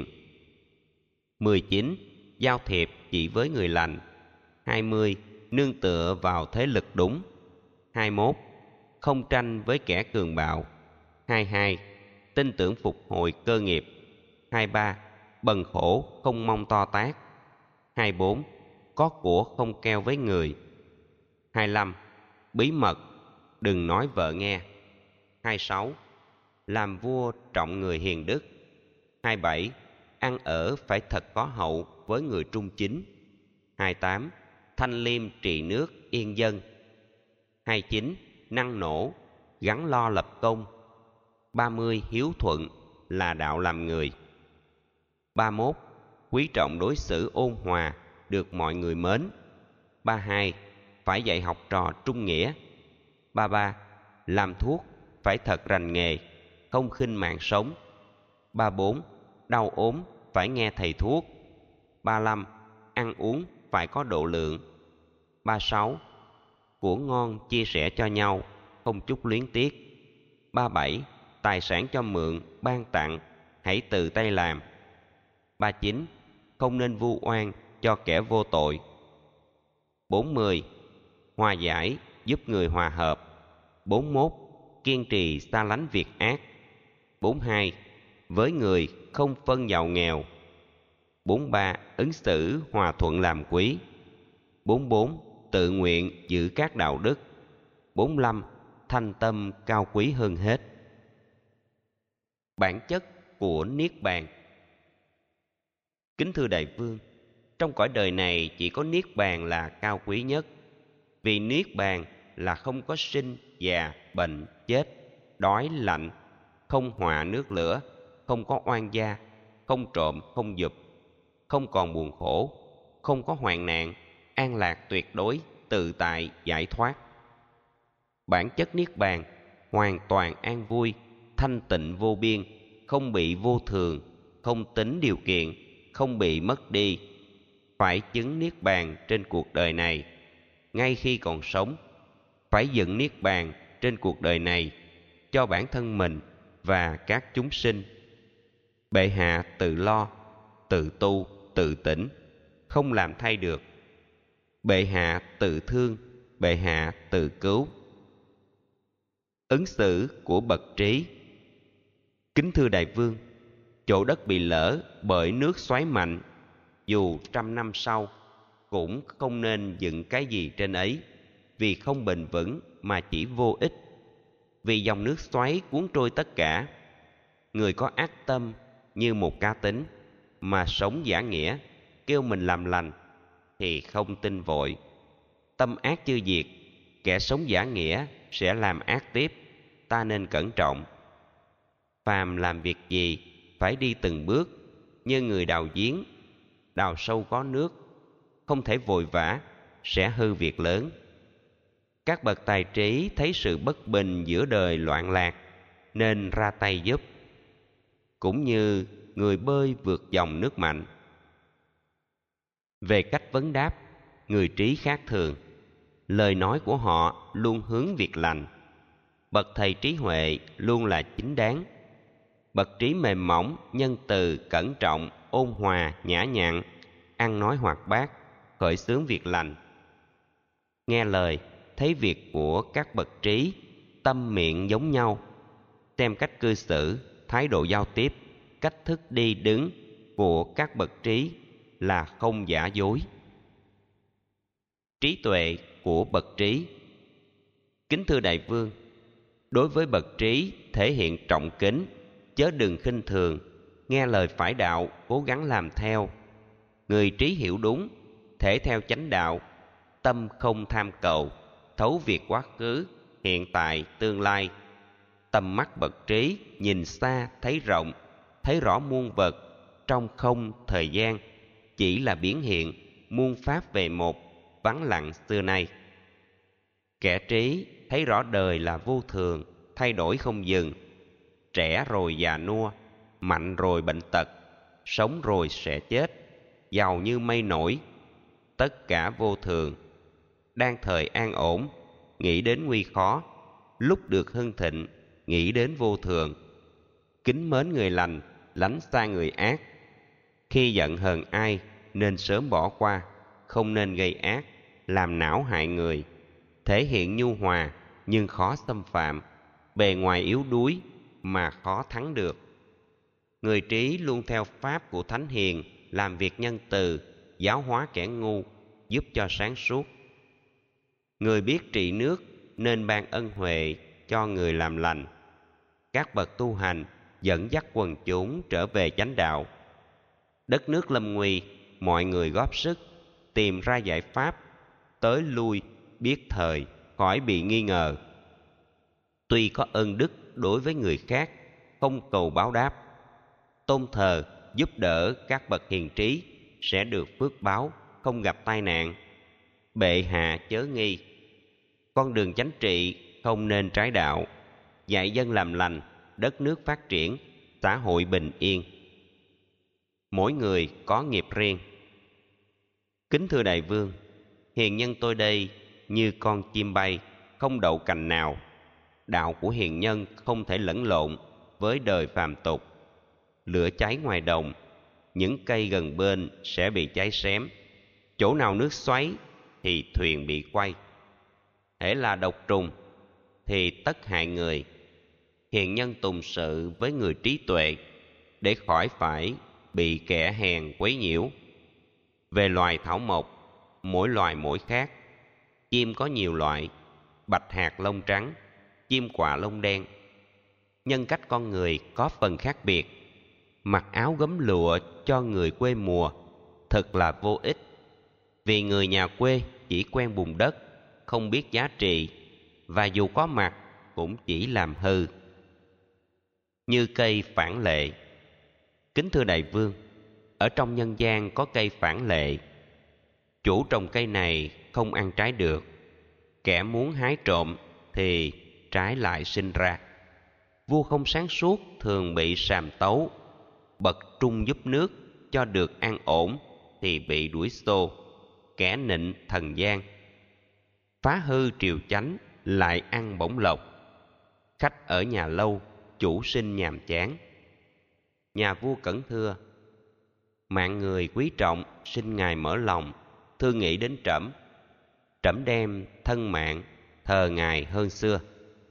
mười chín giao thiệp chỉ với người lành, hai mươi nương tựa vào thế lực đúng, hai mươi mốt không tranh với kẻ cường bạo, hai mươi hai tin tưởng phục hồi cơ nghiệp, hai mươi ba bần khổ không mong to tát, hai mươi bốn có của không keo với người, hai mươi lăm bí mật đừng nói vợ nghe, hai mươi sáu làm vua trọng người hiền đức, hai mươi bảy ăn ở phải thật có hậu với người trung chính, hai mươi tám thanh liêm trị nước yên dân, hai mươi chín năng nổ gắn lo lập công, ba mươi hiếu thuận là đạo làm người, ba mươi mốt quý trọng đối xử ôn hòa được mọi người mến, ba mươi hai phải dạy học trò trung nghĩa, ba mươi ba làm thuốc phải thật rành nghề không khinh mạng sống, ba mươi bốn đau ốm phải nghe thầy thuốc, ba mươi lăm ăn uống phải có độ lượng, ba mươi sáu của ngon chia sẻ cho nhau không chút luyến tiếc, ba mươi bảy tài sản cho mượn ban tặng hãy từ tay làm, ba mươi chín không nên vu oan cho kẻ vô tội, bốn mươi hòa giải giúp người hòa hợp, bốn mươi mốt kiên trì xa lánh việc ác, bốn mươi hai với người không phân giàu nghèo, bốn mươi ba ứng xử hòa thuận làm quý, bốn mươi bốn tự nguyện giữ các đạo đức, bốn mươi lăm thanh tâm cao quý hơn hết. Bản chất của Niết Bàn. Kính thưa đại vương, trong cõi đời này chỉ có Niết Bàn là cao quý nhất, vì Niết Bàn là không có sinh, già, bệnh, chết, đói, lạnh, không họa nước lửa, không có oan gia, không trộm, không giục, không còn buồn khổ, không có hoạn nạn, an lạc tuyệt đối, tự tại, giải thoát. Bản chất Niết Bàn hoàn toàn an vui, thanh tịnh vô biên, không bị vô thường, không tính điều kiện, không bị mất đi. Phải chứng Niết Bàn trên cuộc đời này, ngay khi còn sống. Phải dựng Niết Bàn trên cuộc đời này cho bản thân mình và các chúng sinh. Bệ hạ tự lo, tự tu, tự tỉnh, không làm thay được. Bệ hạ tự thương, bệ hạ tự cứu. Ứng xử của bậc trí. Kính thưa đại vương, chỗ đất bị lở bởi nước xoáy mạnh, dù trăm năm sau cũng không nên dựng cái gì trên ấy, vì không bền vững mà chỉ vô ích. Vì dòng nước xoáy cuốn trôi tất cả. Người có ác tâm như một cá tính mà sống giả nghĩa, kêu mình làm lành thì không tin vội. Tâm ác chưa diệt, kẻ sống giả nghĩa sẽ làm ác tiếp, ta nên cẩn trọng. Phàm làm việc gì phải đi từng bước, như người đào giếng, đào sâu có nước, không thể vội vã, sẽ hư việc lớn. Các bậc tài trí thấy sự bất bình giữa đời loạn lạc, nên ra tay giúp, cũng như người bơi vượt dòng nước mạnh. Về cách vấn đáp, người trí khác thường, lời nói của họ luôn hướng việc lành. Bậc thầy trí huệ luôn là chính đáng. Bậc trí mềm mỏng, nhân từ, cẩn trọng, ôn hòa, nhã nhặn, ăn nói hoạt bát, khởi xướng việc lành. Nghe lời, thấy việc của các bậc trí, tâm miệng giống nhau. Xem cách cư xử, thái độ giao tiếp, cách thức đi đứng của các bậc trí là không giả dối. Trí tuệ của bậc trí. Kính thưa đại vương, đối với bậc trí thể hiện trọng kính, chớ đừng khinh thường, nghe lời phải đạo, cố gắng làm theo. Người trí hiểu đúng, thể theo chánh đạo, tâm không tham cầu, thấu việc quá khứ, hiện tại, tương lai. Tầm mắt bậc trí nhìn xa thấy rộng, thấy rõ muôn vật trong không thời gian, chỉ là biến hiện, muôn pháp về một, vắng lặng xưa nay. Kẻ trí thấy rõ đời là vô thường, thay đổi không dừng, trẻ rồi già nua, mạnh rồi bệnh tật, sống rồi sẽ chết, giàu như mây nổi, tất cả vô thường. Đang thời an ổn, nghĩ đến nguy khó, lúc được hưng thịnh, nghĩ đến vô thường. Kính mến người lành, lánh xa người ác. Khi giận hờn ai, nên sớm bỏ qua, không nên gây ác, làm não hại người. Thể hiện nhu hòa, nhưng khó xâm phạm, bề ngoài yếu đuối mà khó thắng được. Người trí luôn theo pháp của thánh hiền, làm việc nhân từ, giáo hóa kẻ ngu, giúp cho sáng suốt. Người biết trị nước nên ban ân huệ cho người làm lành. Các bậc tu hành dẫn dắt quần chúng trở về chánh đạo. Đất nước lâm nguy, mọi người góp sức tìm ra giải pháp, tới lui biết thời, khỏi bị nghi ngờ. Tuy có ân đức đối với người khác, không cầu báo đáp. Tôn thờ, giúp đỡ các bậc hiền trí sẽ được phước báo, không gặp tai nạn. Bệ hạ chớ nghi, con đường chánh trị không nên trái đạo. Dạy dân làm lành, đất nước phát triển, xã hội bình yên. Mỗi người có nghiệp riêng. Kính thưa đại vương, hiền nhân tôi đây như con chim bay, không đậu cành nào. Đạo của hiền nhân không thể lẫn lộn với đời phàm tục. Lửa cháy ngoài đồng, những cây gần bên sẽ bị cháy xém. Chỗ nào nước xoáy thì thuyền bị quay. Hễ là độc trùng thì tất hại người. Hiền nhân tùng sự với người trí tuệ, để khỏi phải bị kẻ hèn quấy nhiễu. Về loài thảo mộc, mỗi loài mỗi khác. Chim có nhiều loại, bạch hạc lông trắng, chim quạ lông đen. Nhân cách con người có phần khác biệt. Mặc áo gấm lụa cho người quê mùa thật là vô ích. Vì người nhà quê chỉ quen bùn đất, không biết giá trị, và dù có mặc cũng chỉ làm hư. Như cây phản lệ. Kính thưa đại vương, ở trong nhân gian có cây phản lệ. Chủ trồng cây này không ăn trái được, kẻ muốn hái trộm thì trái lại sinh ra. Vua không sáng suốt thường bị sàm tấu. Bậc trung giúp nước cho được an ổn thì bị đuổi xô, kẻ nịnh thần gian. Phá hư triều chánh lại ăn bổng lộc. Khách ở nhà lâu, chủ sinh nhàm chán. Nhà vua cẩn thưa, mạng người quý trọng, xin ngài mở lòng, thương nghĩ đến trẫm, Trẫm đem thân mạng thờ ngài hơn xưa.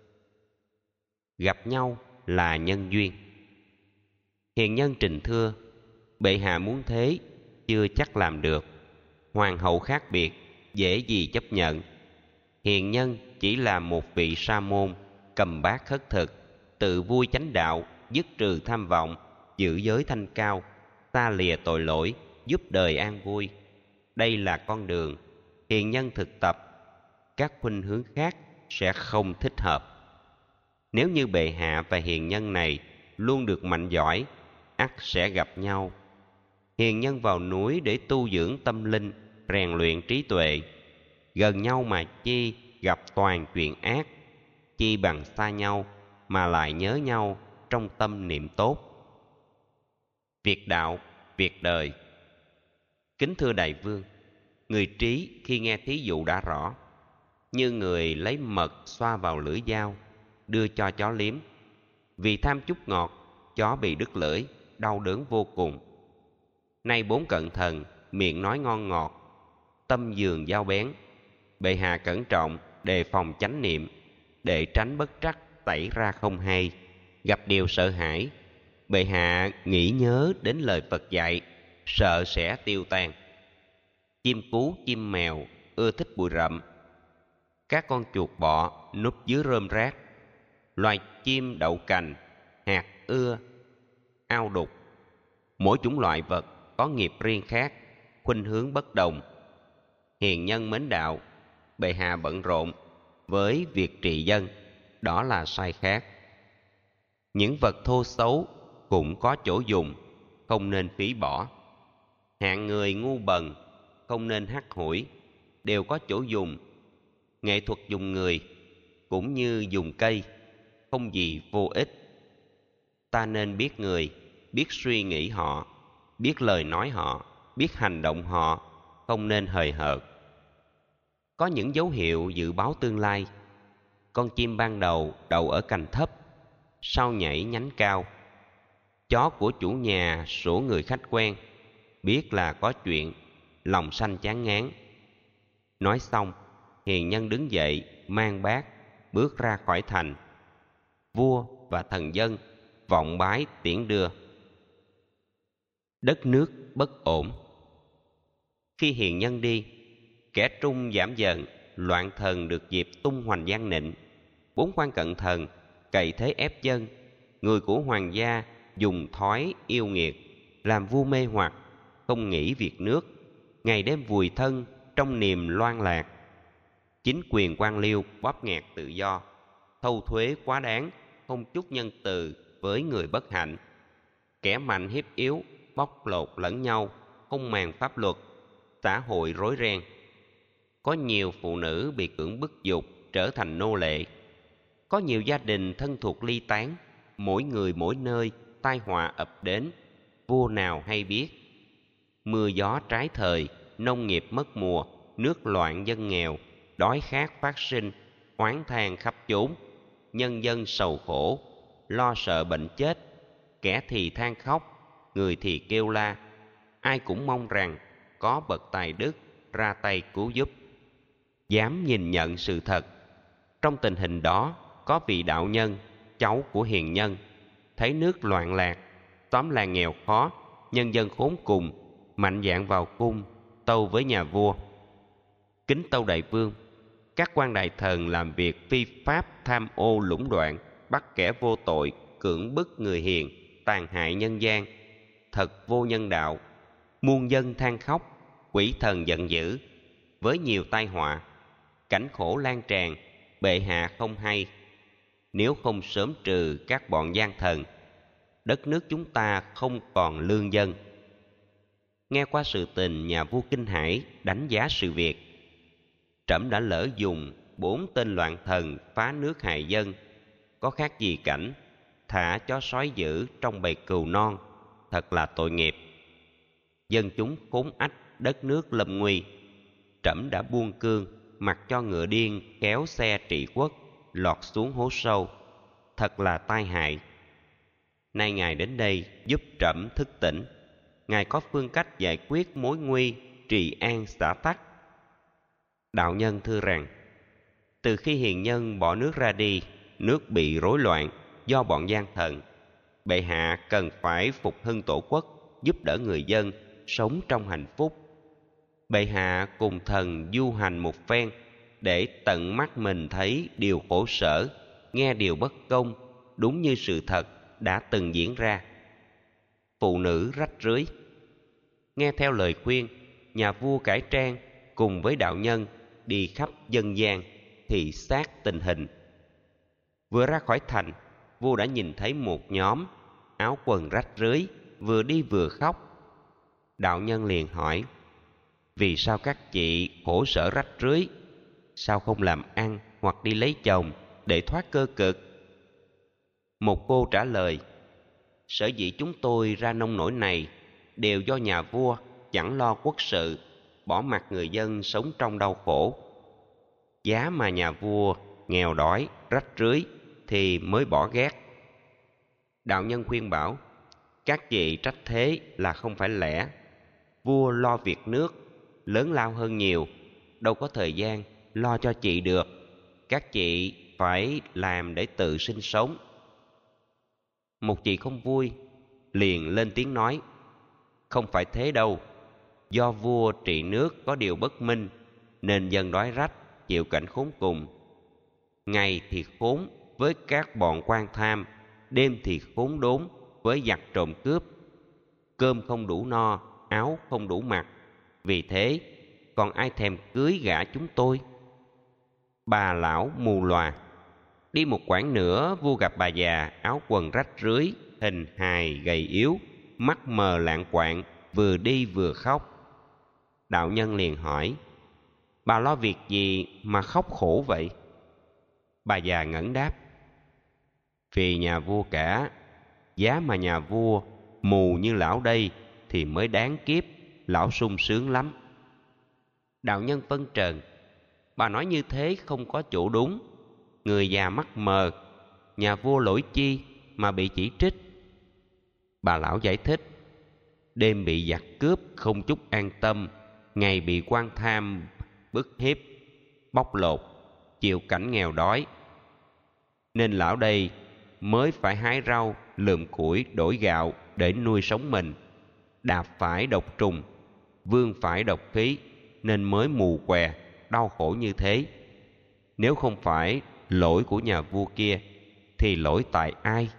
Gặp nhau là nhân duyên. Hiền nhân trình thưa: bệ hạ muốn thế, chưa chắc làm được. Hoàng hậu khác biệt, dễ gì chấp nhận. Hiền nhân chỉ là một vị sa môn, cầm bát khất thực, tự vui chánh đạo, dứt trừ tham vọng, giữ giới thanh cao, xa lìa tội lỗi, giúp đời an vui. Đây là con đường hiền nhân thực tập. Các khuynh hướng khác sẽ không thích hợp. Nếu như bệ hạ và hiền nhân này luôn được mạnh giỏi, ắt sẽ gặp nhau. Hiền nhân vào núi để tu dưỡng tâm linh, rèn luyện trí tuệ. Gần nhau mà chi gặp toàn chuyện ác, chi bằng xa nhau mà lại nhớ nhau trong tâm niệm tốt. Việc đạo, việc đời. Kính thưa đại vương, người trí khi nghe thí dụ đã rõ, như người lấy mật xoa vào lưỡi dao, đưa cho chó liếm. Vì tham chút ngọt, chó bị đứt lưỡi, đau đớn vô cùng. Nay bốn cận thần, miệng nói ngon ngọt, tâm dường dao bén. Bệ hạ cẩn trọng, đề phòng chánh niệm, để tránh bất trắc xảy ra không hay. Gặp điều sợ hãi, bệ hạ nghĩ nhớ đến lời Phật dạy, sợ sẽ tiêu tan. Chim cú, chim mèo ưa thích bụi rậm. Các con chuột bọ núp dưới rơm rác. Loài chim đậu cành, hạt ưa, ao đục. Mỗi chủng loại vật có nghiệp riêng khác, khuynh hướng bất đồng. Hiền nhân mến đạo, bệ hạ bận rộn với việc trị dân, đó là sai khác. Những vật thô xấu cũng có chỗ dùng, không nên phí bỏ. Hạng người ngu bần không nên hắt hủi, đều có chỗ dùng. Nghệ thuật dùng người cũng như dùng cây, không gì vô ích. Ta nên biết người, biết suy nghĩ họ, biết lời nói họ, biết hành động họ, không nên hời hợt. Có những dấu hiệu dự báo tương lai. Con chim ban đầu đậu ở cành thấp, sau nhảy nhánh cao. Chó của chủ nhà sủa người khách quen, biết là có chuyện, lòng sanh chán ngán. Nói xong, hiền nhân đứng dậy, mang bát, bước ra khỏi thành. Vua và thần dân vọng bái tiễn đưa. Đất nước bất ổn. Khi hiền nhân đi, kẻ trung giảm dần, loạn thần được dịp tung hoành gian nịnh. Bốn quan cận thần cày thế ép dân. Người của hoàng gia dùng thói yêu nghiệt, làm vua mê hoặc, không nghĩ việc nước, ngày đêm vùi thân trong niềm loan lạc. Chính quyền quan liêu bóp nghẹt tự do, thâu thuế quá đáng, không chút nhân từ với người bất hạnh. Kẻ mạnh hiếp yếu, bóc lột lẫn nhau, không màng pháp luật, xã hội rối ren. Có nhiều phụ nữ bị cưỡng bức dục trở thành nô lệ. Có nhiều gia đình thân thuộc ly tán, mỗi người mỗi nơi, tai họa ập đến, vua nào hay biết. Mưa gió trái thời, nông nghiệp mất mùa, nước loạn dân nghèo, đói khát phát sinh, oán than khắp chốn. Nhân dân sầu khổ, lo sợ bệnh chết, kẻ thì than khóc, người thì kêu la. Ai cũng mong rằng có bậc tài đức ra tay cứu giúp, dám nhìn nhận sự thật. Trong tình hình đó, có vị đạo nhân, cháu của hiền nhân, thấy nước loạn lạc, xóm làng nghèo khó, nhân dân khốn cùng, mạnh dạn vào cung tâu với nhà vua. Kính tâu đại vương, các quan đại thần làm việc phi pháp, tham ô lũng đoạn, bắt kẻ vô tội, cưỡng bức người hiền, tàn hại nhân gian, thật vô nhân đạo. Muôn dân than khóc, quỷ thần giận dữ, với nhiều tai họa, cảnh khổ lan tràn, bệ hạ không hay. Nếu không sớm trừ các bọn gian thần, đất nước chúng ta không còn lương dân. Nghe qua sự tình, nhà vua kinh hãi, đánh giá sự việc. Trẫm đã lỡ dùng bốn tên loạn thần phá nước hại dân, có khác gì cảnh thả chó sói dữ trong bầy cừu non, thật là tội nghiệp. Dân chúng khốn ách, đất nước lâm nguy. Trẫm đã buông cương, mặc cho ngựa điên kéo xe trị quốc, lọt xuống hố sâu, thật là tai hại. Nay ngài đến đây giúp trẫm thức tỉnh, ngài có phương cách giải quyết mối nguy, trì an xã tắc. Đạo nhân thưa rằng, từ khi hiền nhân bỏ nước ra đi, nước bị rối loạn do bọn gian thần. Bệ hạ cần phải phục hưng tổ quốc, giúp đỡ người dân sống trong hạnh phúc. Bệ hạ cùng thần du hành một phen để tận mắt mình thấy điều khổ sở, nghe điều bất công, đúng như sự thật đã từng diễn ra. Phụ nữ rách rưới. Nghe theo lời khuyên, nhà vua cải trang cùng với đạo nhân đi khắp dân gian thị sát tình hình. Vừa ra khỏi thành, vua đã nhìn thấy một nhóm áo quần rách rưới vừa đi vừa khóc. Đạo nhân liền hỏi, vì sao các chị khổ sở rách rưới? Sao không làm ăn hoặc đi lấy chồng để thoát cơ cực? Một cô trả lời, sở dĩ chúng tôi ra nông nỗi này đều do nhà vua chẳng lo quốc sự, bỏ mặc người dân sống trong đau khổ. Giá mà nhà vua nghèo đói, rách rưới thì mới bỏ ghét. Đạo nhân khuyên bảo, các chị trách thế là không phải lẽ. Vua lo việc nước, lớn lao hơn nhiều, đâu có thời gian lo cho chị được. Các chị phải làm để tự sinh sống. Một chị không vui, liền lên tiếng nói, không phải thế đâu. Do vua trị nước có điều bất minh, nên dân đói rách, chịu cảnh khốn cùng. Ngày thì khốn với các bọn quan tham, đêm thì khốn đốn với giặc trộm cướp. Cơm không đủ no, áo không đủ mặc. Vì thế, còn ai thèm cưới gả chúng tôi? Bà lão mù lòa. Đi một quãng nữa, vua gặp bà già áo quần rách rưới, hình hài gầy yếu, mắt mờ lạng quạng, vừa đi vừa khóc. Đạo nhân liền hỏi, bà lo việc gì mà khóc khổ vậy? Bà già ngẩng đáp, vì nhà vua cả. Giá mà nhà vua mù như lão đây thì mới đáng kiếp, lão sung sướng lắm. Đạo nhân phân trần, bà nói như thế không có chỗ đúng. Người già mắt mờ, nhà vua lỗi chi mà bị chỉ trích? Bà lão giải thích, đêm bị giặc cướp không chút an tâm, ngày bị quan tham bức hiếp, bóc lột, chịu cảnh nghèo đói, nên lão đây mới phải hái rau, lượm củi, đổi gạo để nuôi sống mình. Đạp phải độc trùng, vương phải độc khí, nên mới mù què, đau khổ như thế. Nếu không phải lỗi của nhà vua kia, thì lỗi tại ai?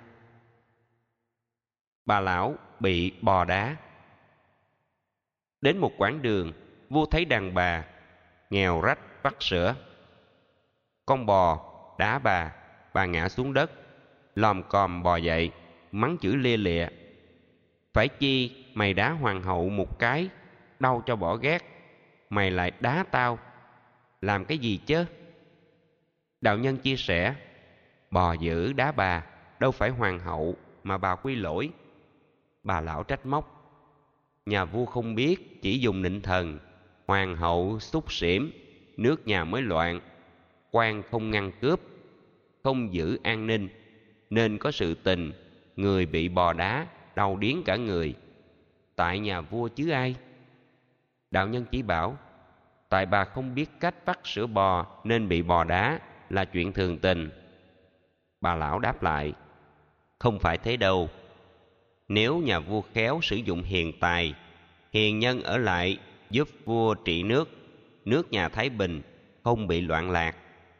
Bà lão bị bò đá. Đến một quãng đường, vua thấy đàn bà nghèo rách vắt sữa. Con bò đá bà, bà ngã xuống đất, lòm còm bò dậy, mắng chửi lia lịa. Phải chi mày đá hoàng hậu một cái, đau cho bỏ ghét, mày lại đá tao, làm cái gì chứ? Đạo nhân chia sẻ, bò dữ đá bà, đâu phải hoàng hậu mà bà quy lỗi. Bà lão trách móc, nhà vua không biết, chỉ dùng nịnh thần, hoàng hậu xúc xỉm, nước nhà mới loạn. Quan không ngăn cướp, không giữ an ninh, nên có sự tình, người bị bò đá, đau điếng cả người. Tại nhà vua chứ ai? Đạo nhân chỉ bảo, tại bà không biết cách vắt sữa bò nên bị bò đá, là chuyện thường tình. Bà lão đáp lại, không phải thế đâu. Nếu nhà vua khéo sử dụng hiền tài, hiền nhân ở lại giúp vua trị nước, nước nhà thái bình, không bị loạn lạc.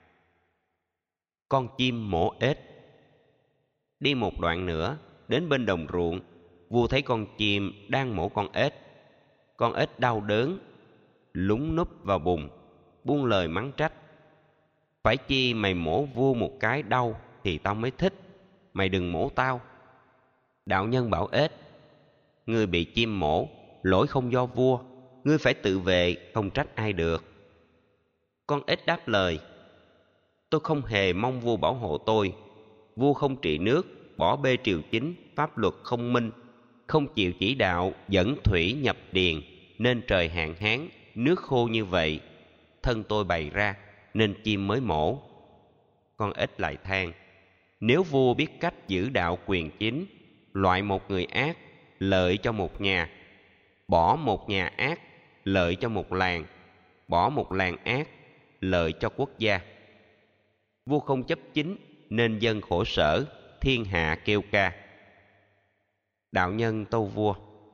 Con chim mổ ếch. Đi một đoạn nữa, đến bên đồng ruộng, vua thấy con chim đang mổ con ếch. Con ếch đau đớn, lúng núp vào bùn, buông lời mắng trách. Phải chi mày mổ vua một cái đau thì tao mới thích, mày đừng mổ tao. Đạo nhân bảo ếch, ngươi bị chim mổ, lỗi không do vua, ngươi phải tự vệ, không trách ai được. Con ếch đáp lời, tôi không hề mong vua bảo hộ tôi. Vua không trị nước, bỏ bê triều chính, pháp luật không minh, không chịu chỉ đạo dẫn thủy nhập điền, nên trời hạn hán, nước khô như vậy. Thân tôi bày ra, nên chim mới mổ. Con ếch lại than, nếu vua biết cách giữ đạo quyền chính, loại một người ác, lợi cho một nhà, bỏ một nhà ác, lợi cho một làng, bỏ một làng ác, lợi cho quốc gia. Vua không chấp chính nên dân khổ sở, thiên hạ kêu ca. Đạo nhân tâu vua: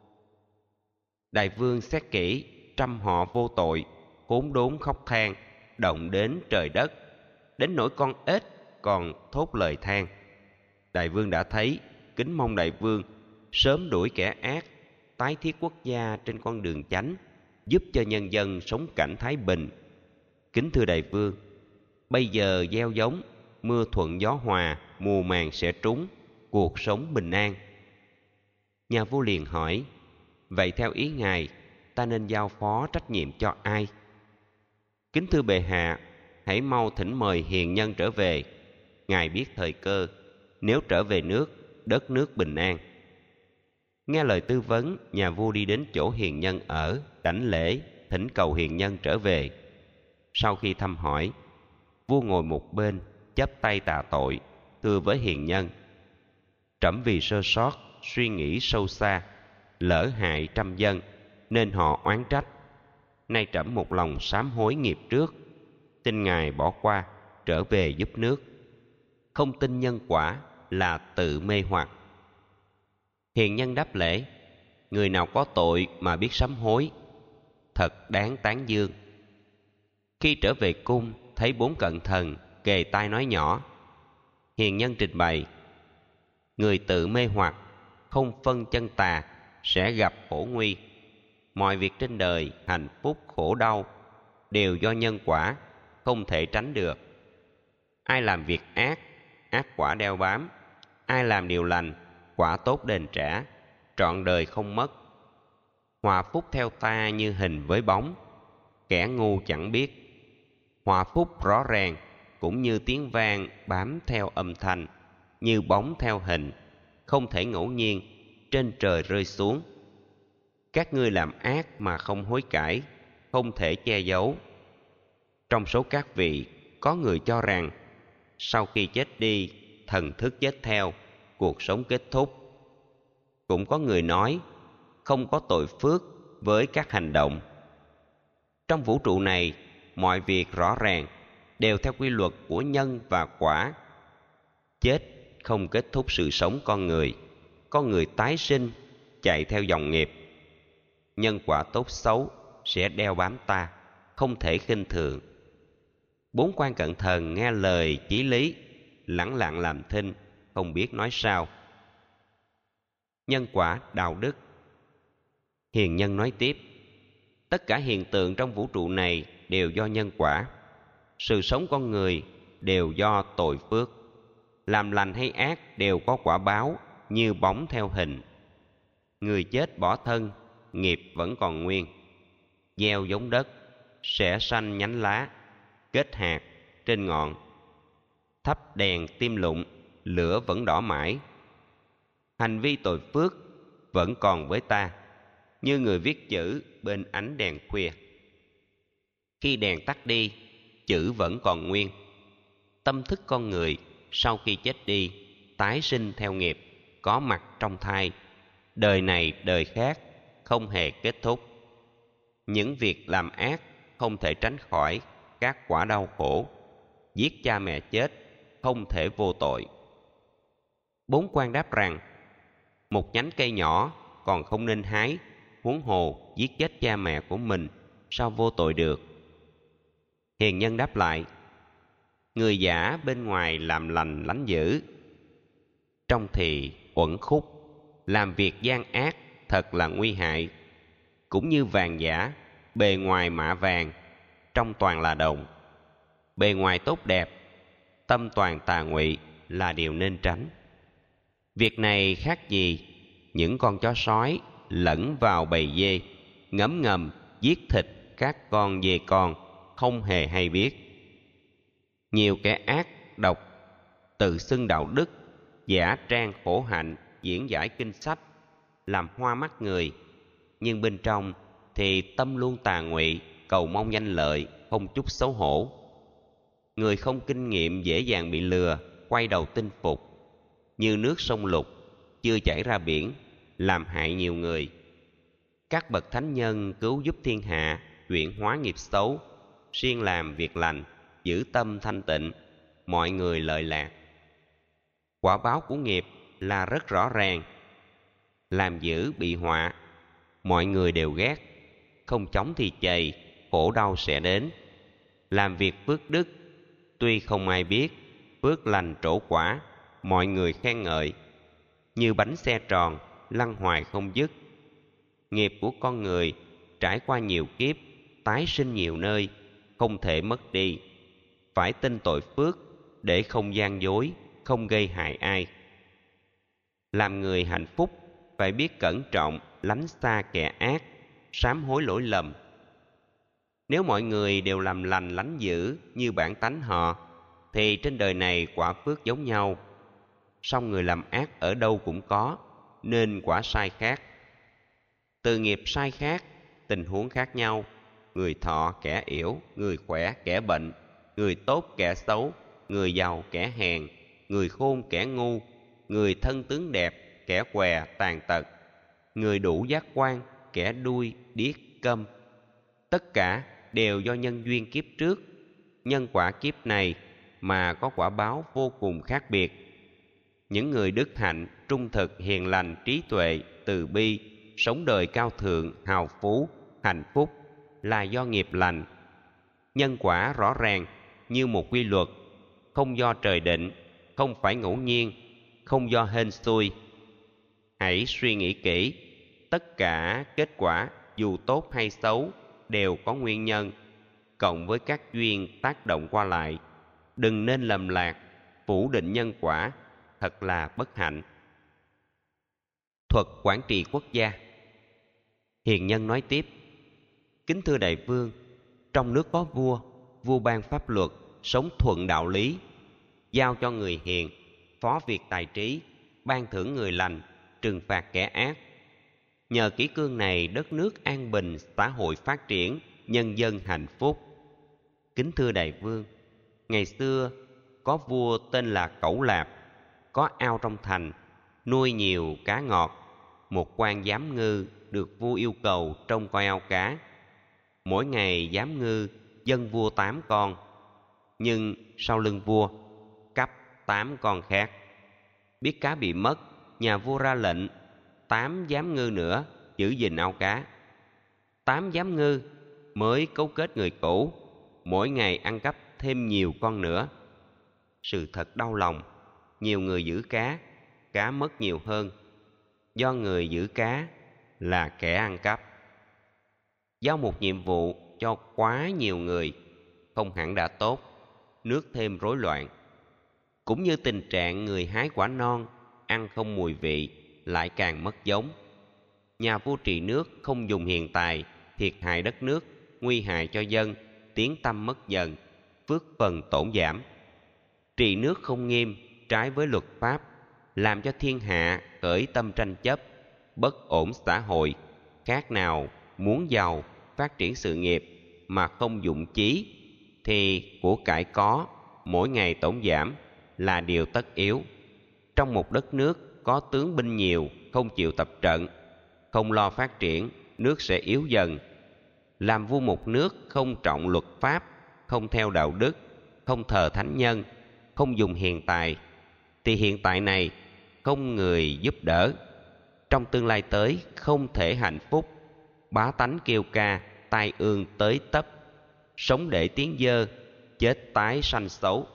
Đại vương xét kỹ, trăm họ vô tội, khốn đốn khóc than, động đến trời đất, đến nỗi con ếch còn thốt lời than. Đại vương đã thấy, kính mong đại vương sớm đuổi kẻ ác, tái thiết quốc gia trên con đường chánh, giúp cho nhân dân sống cảnh thái bình. Kính thưa đại vương, bây giờ gieo giống, mưa thuận gió hòa, mùa màng sẽ trúng, cuộc sống bình an. Nhà vua liền hỏi: Vậy theo ý ngài, ta nên giao phó trách nhiệm cho ai? Kính thưa bệ hạ, hãy mau thỉnh mời hiền nhân trở về. Ngài biết thời cơ, nếu trở về nước, đất nước bình an. Nghe lời tư vấn, nhà vua đi đến chỗ hiền nhân ở, đảnh lễ, thỉnh cầu hiền nhân trở về. Sau khi thăm hỏi, vua ngồi một bên, chắp tay tạ tội, thưa với hiền nhân: Trẫm vì sơ sót, suy nghĩ sâu xa, lỡ hại trăm dân, nên họ oán trách. Nay trẫm một lòng sám hối nghiệp trước, xin ngài bỏ qua, trở về giúp nước. Không tin nhân quả là tự mê hoặc. Hiền nhân đáp lễ: Người nào có tội mà biết sám hối, thật đáng tán dương. Khi trở về cung, thấy bốn cận thần kề tai nói nhỏ. Hiền nhân trình bày: Người tự mê hoặc, không phân chân tà, sẽ gặp khổ nguy. Mọi việc trên đời, hạnh phúc khổ đau, đều do nhân quả, không thể tránh được. Ai làm việc ác, ác quả đeo bám. Ai làm điều lành, quả tốt đền trả, trọn đời không mất. Họa phúc theo ta như hình với bóng, kẻ ngu chẳng biết. Họa phúc rõ ràng, cũng như tiếng vang bám theo âm thanh, như bóng theo hình, không thể ngẫu nhiên trên trời rơi xuống. Các ngươi làm ác mà không hối cải, không thể che giấu. Trong số các vị, có người cho rằng sau khi chết đi, thần thức chết theo, cuộc sống kết thúc. Cũng có người nói không có tội phước với các hành động. Trong vũ trụ này, mọi việc rõ ràng, đều theo quy luật của nhân và quả. Chết không kết thúc sự sống con người, con người tái sinh, chạy theo dòng nghiệp. Nhân quả tốt xấu sẽ đeo bám ta, không thể khinh thường. Bốn quan cận thần nghe lời chí lý, lẳng lặng làm thinh, không biết nói sao. Nhân quả đạo đức. Hiền nhân nói tiếp: Tất cả hiện tượng trong vũ trụ này đều do nhân quả. Sự sống con người đều do tội phước. Làm lành hay ác đều có quả báo, như bóng theo hình. Người chết bỏ thân, nghiệp vẫn còn nguyên. Gieo giống đất, sẽ sanh nhánh lá, kết hạt trên ngọn. Thắp đèn tim lụng, lửa vẫn đỏ mãi. Hành vi tội phước vẫn còn với ta, như người viết chữ bên ánh đèn khuya. Khi đèn tắt đi, chữ vẫn còn nguyên. Tâm thức con người sau khi chết đi, tái sinh theo nghiệp, có mặt trong thai, đời này đời khác, không hề kết thúc. Những việc làm ác không thể tránh khỏi các quả đau khổ. Giết cha mẹ chết không thể vô tội. Bốn quan đáp rằng một nhánh cây nhỏ còn không nên hái, huống hồ giết chết cha mẹ của mình, sao vô tội được? Hiền nhân đáp lại: Người giả bên ngoài làm lành lánh dữ, trong thì uẩn khúc. Làm việc gian ác thật là nguy hại. Cũng như vàng giả, bề ngoài mạ vàng, trong toàn là đồng. Bề ngoài tốt đẹp, tâm toàn tà ngụy là điều nên tránh. Việc này khác gì những con chó sói lẫn vào bầy dê, ngấm ngầm giết thịt các con dê con, không hề hay biết. Nhiều kẻ ác độc tự xưng đạo đức, giả trang khổ hạnh, diễn giải kinh sách, làm hoa mắt người, nhưng bên trong thì tâm luôn tà ngụy, cầu mong danh lợi, không chút xấu hổ. Người không kinh nghiệm dễ dàng bị lừa, quay đầu tin phục. Như nước sông Lục chưa chảy ra biển, làm hại nhiều người. Các bậc thánh nhân cứu giúp thiên hạ, chuyển hóa nghiệp xấu, siêng làm việc lành, giữ tâm thanh tịnh, mọi người lợi lạc. Quả báo của nghiệp là rất rõ ràng. Làm dữ bị họa, mọi người đều ghét, không chống thì chày, khổ đau sẽ đến. Làm việc phước đức, tuy không ai biết, phước lành trổ quả, mọi người khen ngợi. Như bánh xe tròn, lăn hoài không dứt. Nghiệp của con người trải qua nhiều kiếp, tái sinh nhiều nơi, không thể mất đi. Phải tin tội phước để không gian dối, không gây hại ai. Làm người hạnh phúc phải biết cẩn trọng, lánh xa kẻ ác, sám hối lỗi lầm. Nếu mọi người đều làm lành lánh dữ như bản tánh họ, thì trên đời này quả phước giống nhau. Song người làm ác ở đâu cũng có, nên quả sai khác. Từ nghiệp sai khác, tình huống khác nhau. Người thọ kẻ yểu, người khỏe kẻ bệnh, người tốt kẻ xấu, người giàu kẻ hèn, người khôn kẻ ngu, người thân tướng đẹp kẻ què tàn tật, người đủ giác quan kẻ đuôi điếc câm. Tất cả đều do nhân duyên kiếp trước, nhân quả kiếp này mà có quả báo vô cùng khác biệt. Những người đức hạnh, trung thực, hiền lành, trí tuệ, từ bi, sống đời cao thượng, hào phú, hạnh phúc là do nghiệp lành. Nhân quả rõ ràng như một quy luật, không do trời định, không phải ngẫu nhiên, không do hên xui. Hãy suy nghĩ kỹ, tất cả kết quả dù tốt hay xấu đều có nguyên nhân, cộng với các duyên tác động qua lại. Đừng nên lầm lạc, phủ định nhân quả, thật là bất hạnh. Thuật quản trị quốc gia. Hiền nhân nói tiếp: Kính thưa đại vương, trong nước có vua, vua ban pháp luật, sống thuận đạo lý, giao cho người hiền, phó việc tài trí, ban thưởng người lành, trừng phạt kẻ ác. Nhờ kỷ cương này, đất nước an bình, xã hội phát triển, nhân dân hạnh phúc. Kính thưa đại vương, ngày xưa có vua tên là Cẩu Lạp, có ao trong thành, nuôi nhiều cá ngọt. Một quan giám ngư được vua yêu cầu trông coi ao cá. Mỗi ngày giám ngư dâng vua tám con, nhưng sau lưng vua cắp tám con khác. Biết cá bị mất, nhà vua ra lệnh tám giám ngư nữa giữ gìn ao cá. Tám giám ngư mới cấu kết người cũ, mỗi ngày ăn cắp thêm nhiều con nữa. Sự thật đau lòng, nhiều người giữ cá, cá mất nhiều hơn, do người giữ cá là kẻ ăn cắp. Giao một nhiệm vụ cho quá nhiều người không hẳn đã tốt, nước thêm rối loạn. Cũng như tình trạng người hái quả non ăn không mùi vị, lại càng mất giống. Nhà vua trị nước không dùng hiền tài, thiệt hại đất nước, nguy hại cho dân, tiếng tăm mất dần, phước phần tổn giảm. Trị nước không nghiêm, trái với luật pháp, làm cho thiên hạ khởi tâm tranh chấp, bất ổn xã hội. Khác nào muốn giàu, phát triển sự nghiệp mà không dụng chí, thì của cải có, mỗi ngày tổn giảm là điều tất yếu. Trong một đất nước có tướng binh nhiều, không chịu tập trận, không lo phát triển, nước sẽ yếu dần. Làm vua một nước không trọng luật pháp, không theo đạo đức, không thờ thánh nhân, không dùng hiền tài, thì hiện tại này không người giúp đỡ, trong tương lai tới không thể hạnh phúc. Bá tánh kêu ca, tai ương tới tấp, sống để tiếng dơ, chết tái sanh xấu.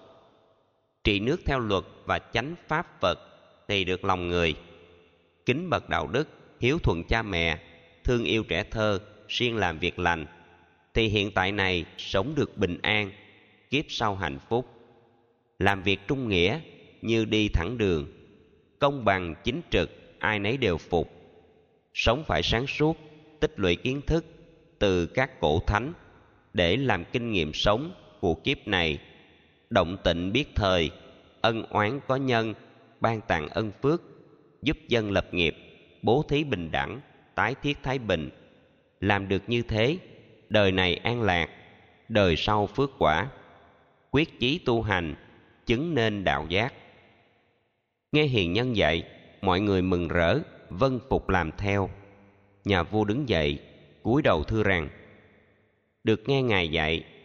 Trị nước theo luật và chánh pháp Phật thì được lòng người. Kính bậc đạo đức, hiếu thuận cha mẹ, thương yêu trẻ thơ, siêng làm việc lành, thì hiện tại này sống được bình an, kiếp sau hạnh phúc. Làm việc trung nghĩa như đi thẳng đường, công bằng chính trực, ai nấy đều phục. Sống phải sáng suốt, tích lũy kiến thức từ các cổ thánh để làm kinh nghiệm sống của kiếp này. Động tịnh biết thời, ân oán có nhân, ban tặng ân phước, giúp dân lập nghiệp, bố thí bình đẳng, tái thiết thái bình. Làm được như thế, đời này an lạc, đời sau phước quả. Quyết chí tu hành, chứng nên đạo giác. Nghe hiền nhân dạy, mọi người mừng rỡ, vâng phục làm theo. Nhà vua đứng dậy, cúi đầu thưa rằng: Được nghe ngài dạy,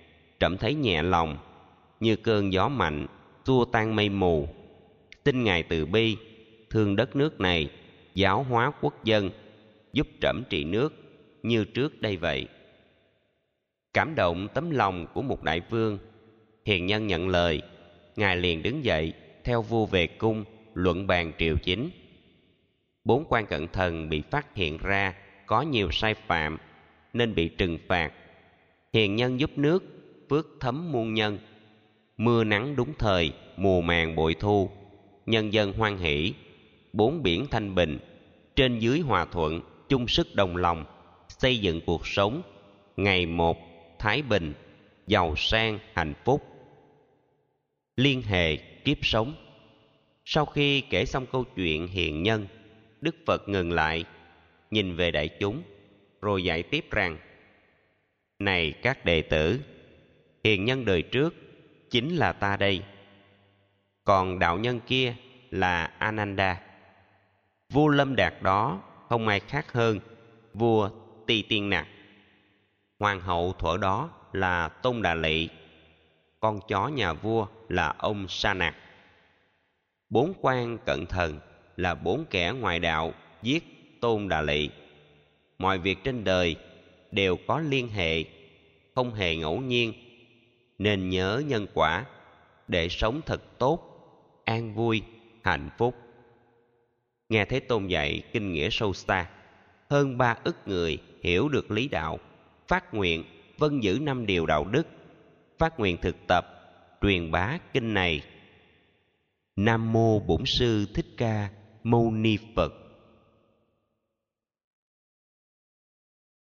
trẫm thấy nhẹ lòng, như cơn gió mạnh xua tan mây mù. Xin Ngài từ bi, thương đất nước này, giáo hóa quốc dân, giúp trẫm trị nước như trước đây vậy. Cảm động tấm lòng của một đại vương, hiền nhân nhận lời. Ngài liền đứng dậy theo vua về cung luận bàn triều chính. Bốn quan cận thần bị phát hiện ra có nhiều sai phạm nên bị trừng phạt. Hiền nhân giúp nước, phước thấm muôn nhân. Mưa nắng đúng thời, mùa màng bội thu, nhân dân hoan hỷ, bốn biển thanh bình, trên dưới hòa thuận, chung sức đồng lòng, xây dựng cuộc sống ngày một thái bình, giàu sang hạnh phúc. Liên hệ kiếp sống. Sau khi kể xong câu chuyện hiền nhân, Đức Phật ngừng lại, nhìn về đại chúng, rồi dạy tiếp rằng: Này các đệ tử, hiền nhân đời trước chính là ta đây, còn đạo nhân kia là Ananda. Vua Lâm Đạt đó không ai khác hơn vua Ti Tiên Nặc. Hoàng hậu thuở đó là Tôn Đà Lị, con chó nhà vua là ông Sa Nặc. Bốn quan cận thần là bốn kẻ ngoại đạo giết Tôn Đà Lị. Mọi việc trên đời đều có liên hệ, không hề ngẫu nhiên, nên nhớ nhân quả để sống thật tốt, an vui, hạnh phúc. Nghe Thế Tôn dạy kinh nghĩa sâu xa, hơn ba ức người hiểu được lý đạo, phát nguyện vâng giữ năm điều đạo đức, phát nguyện thực tập, truyền bá kinh này. Nam mô Bổn Sư Thích Ca Mâu Ni Phật.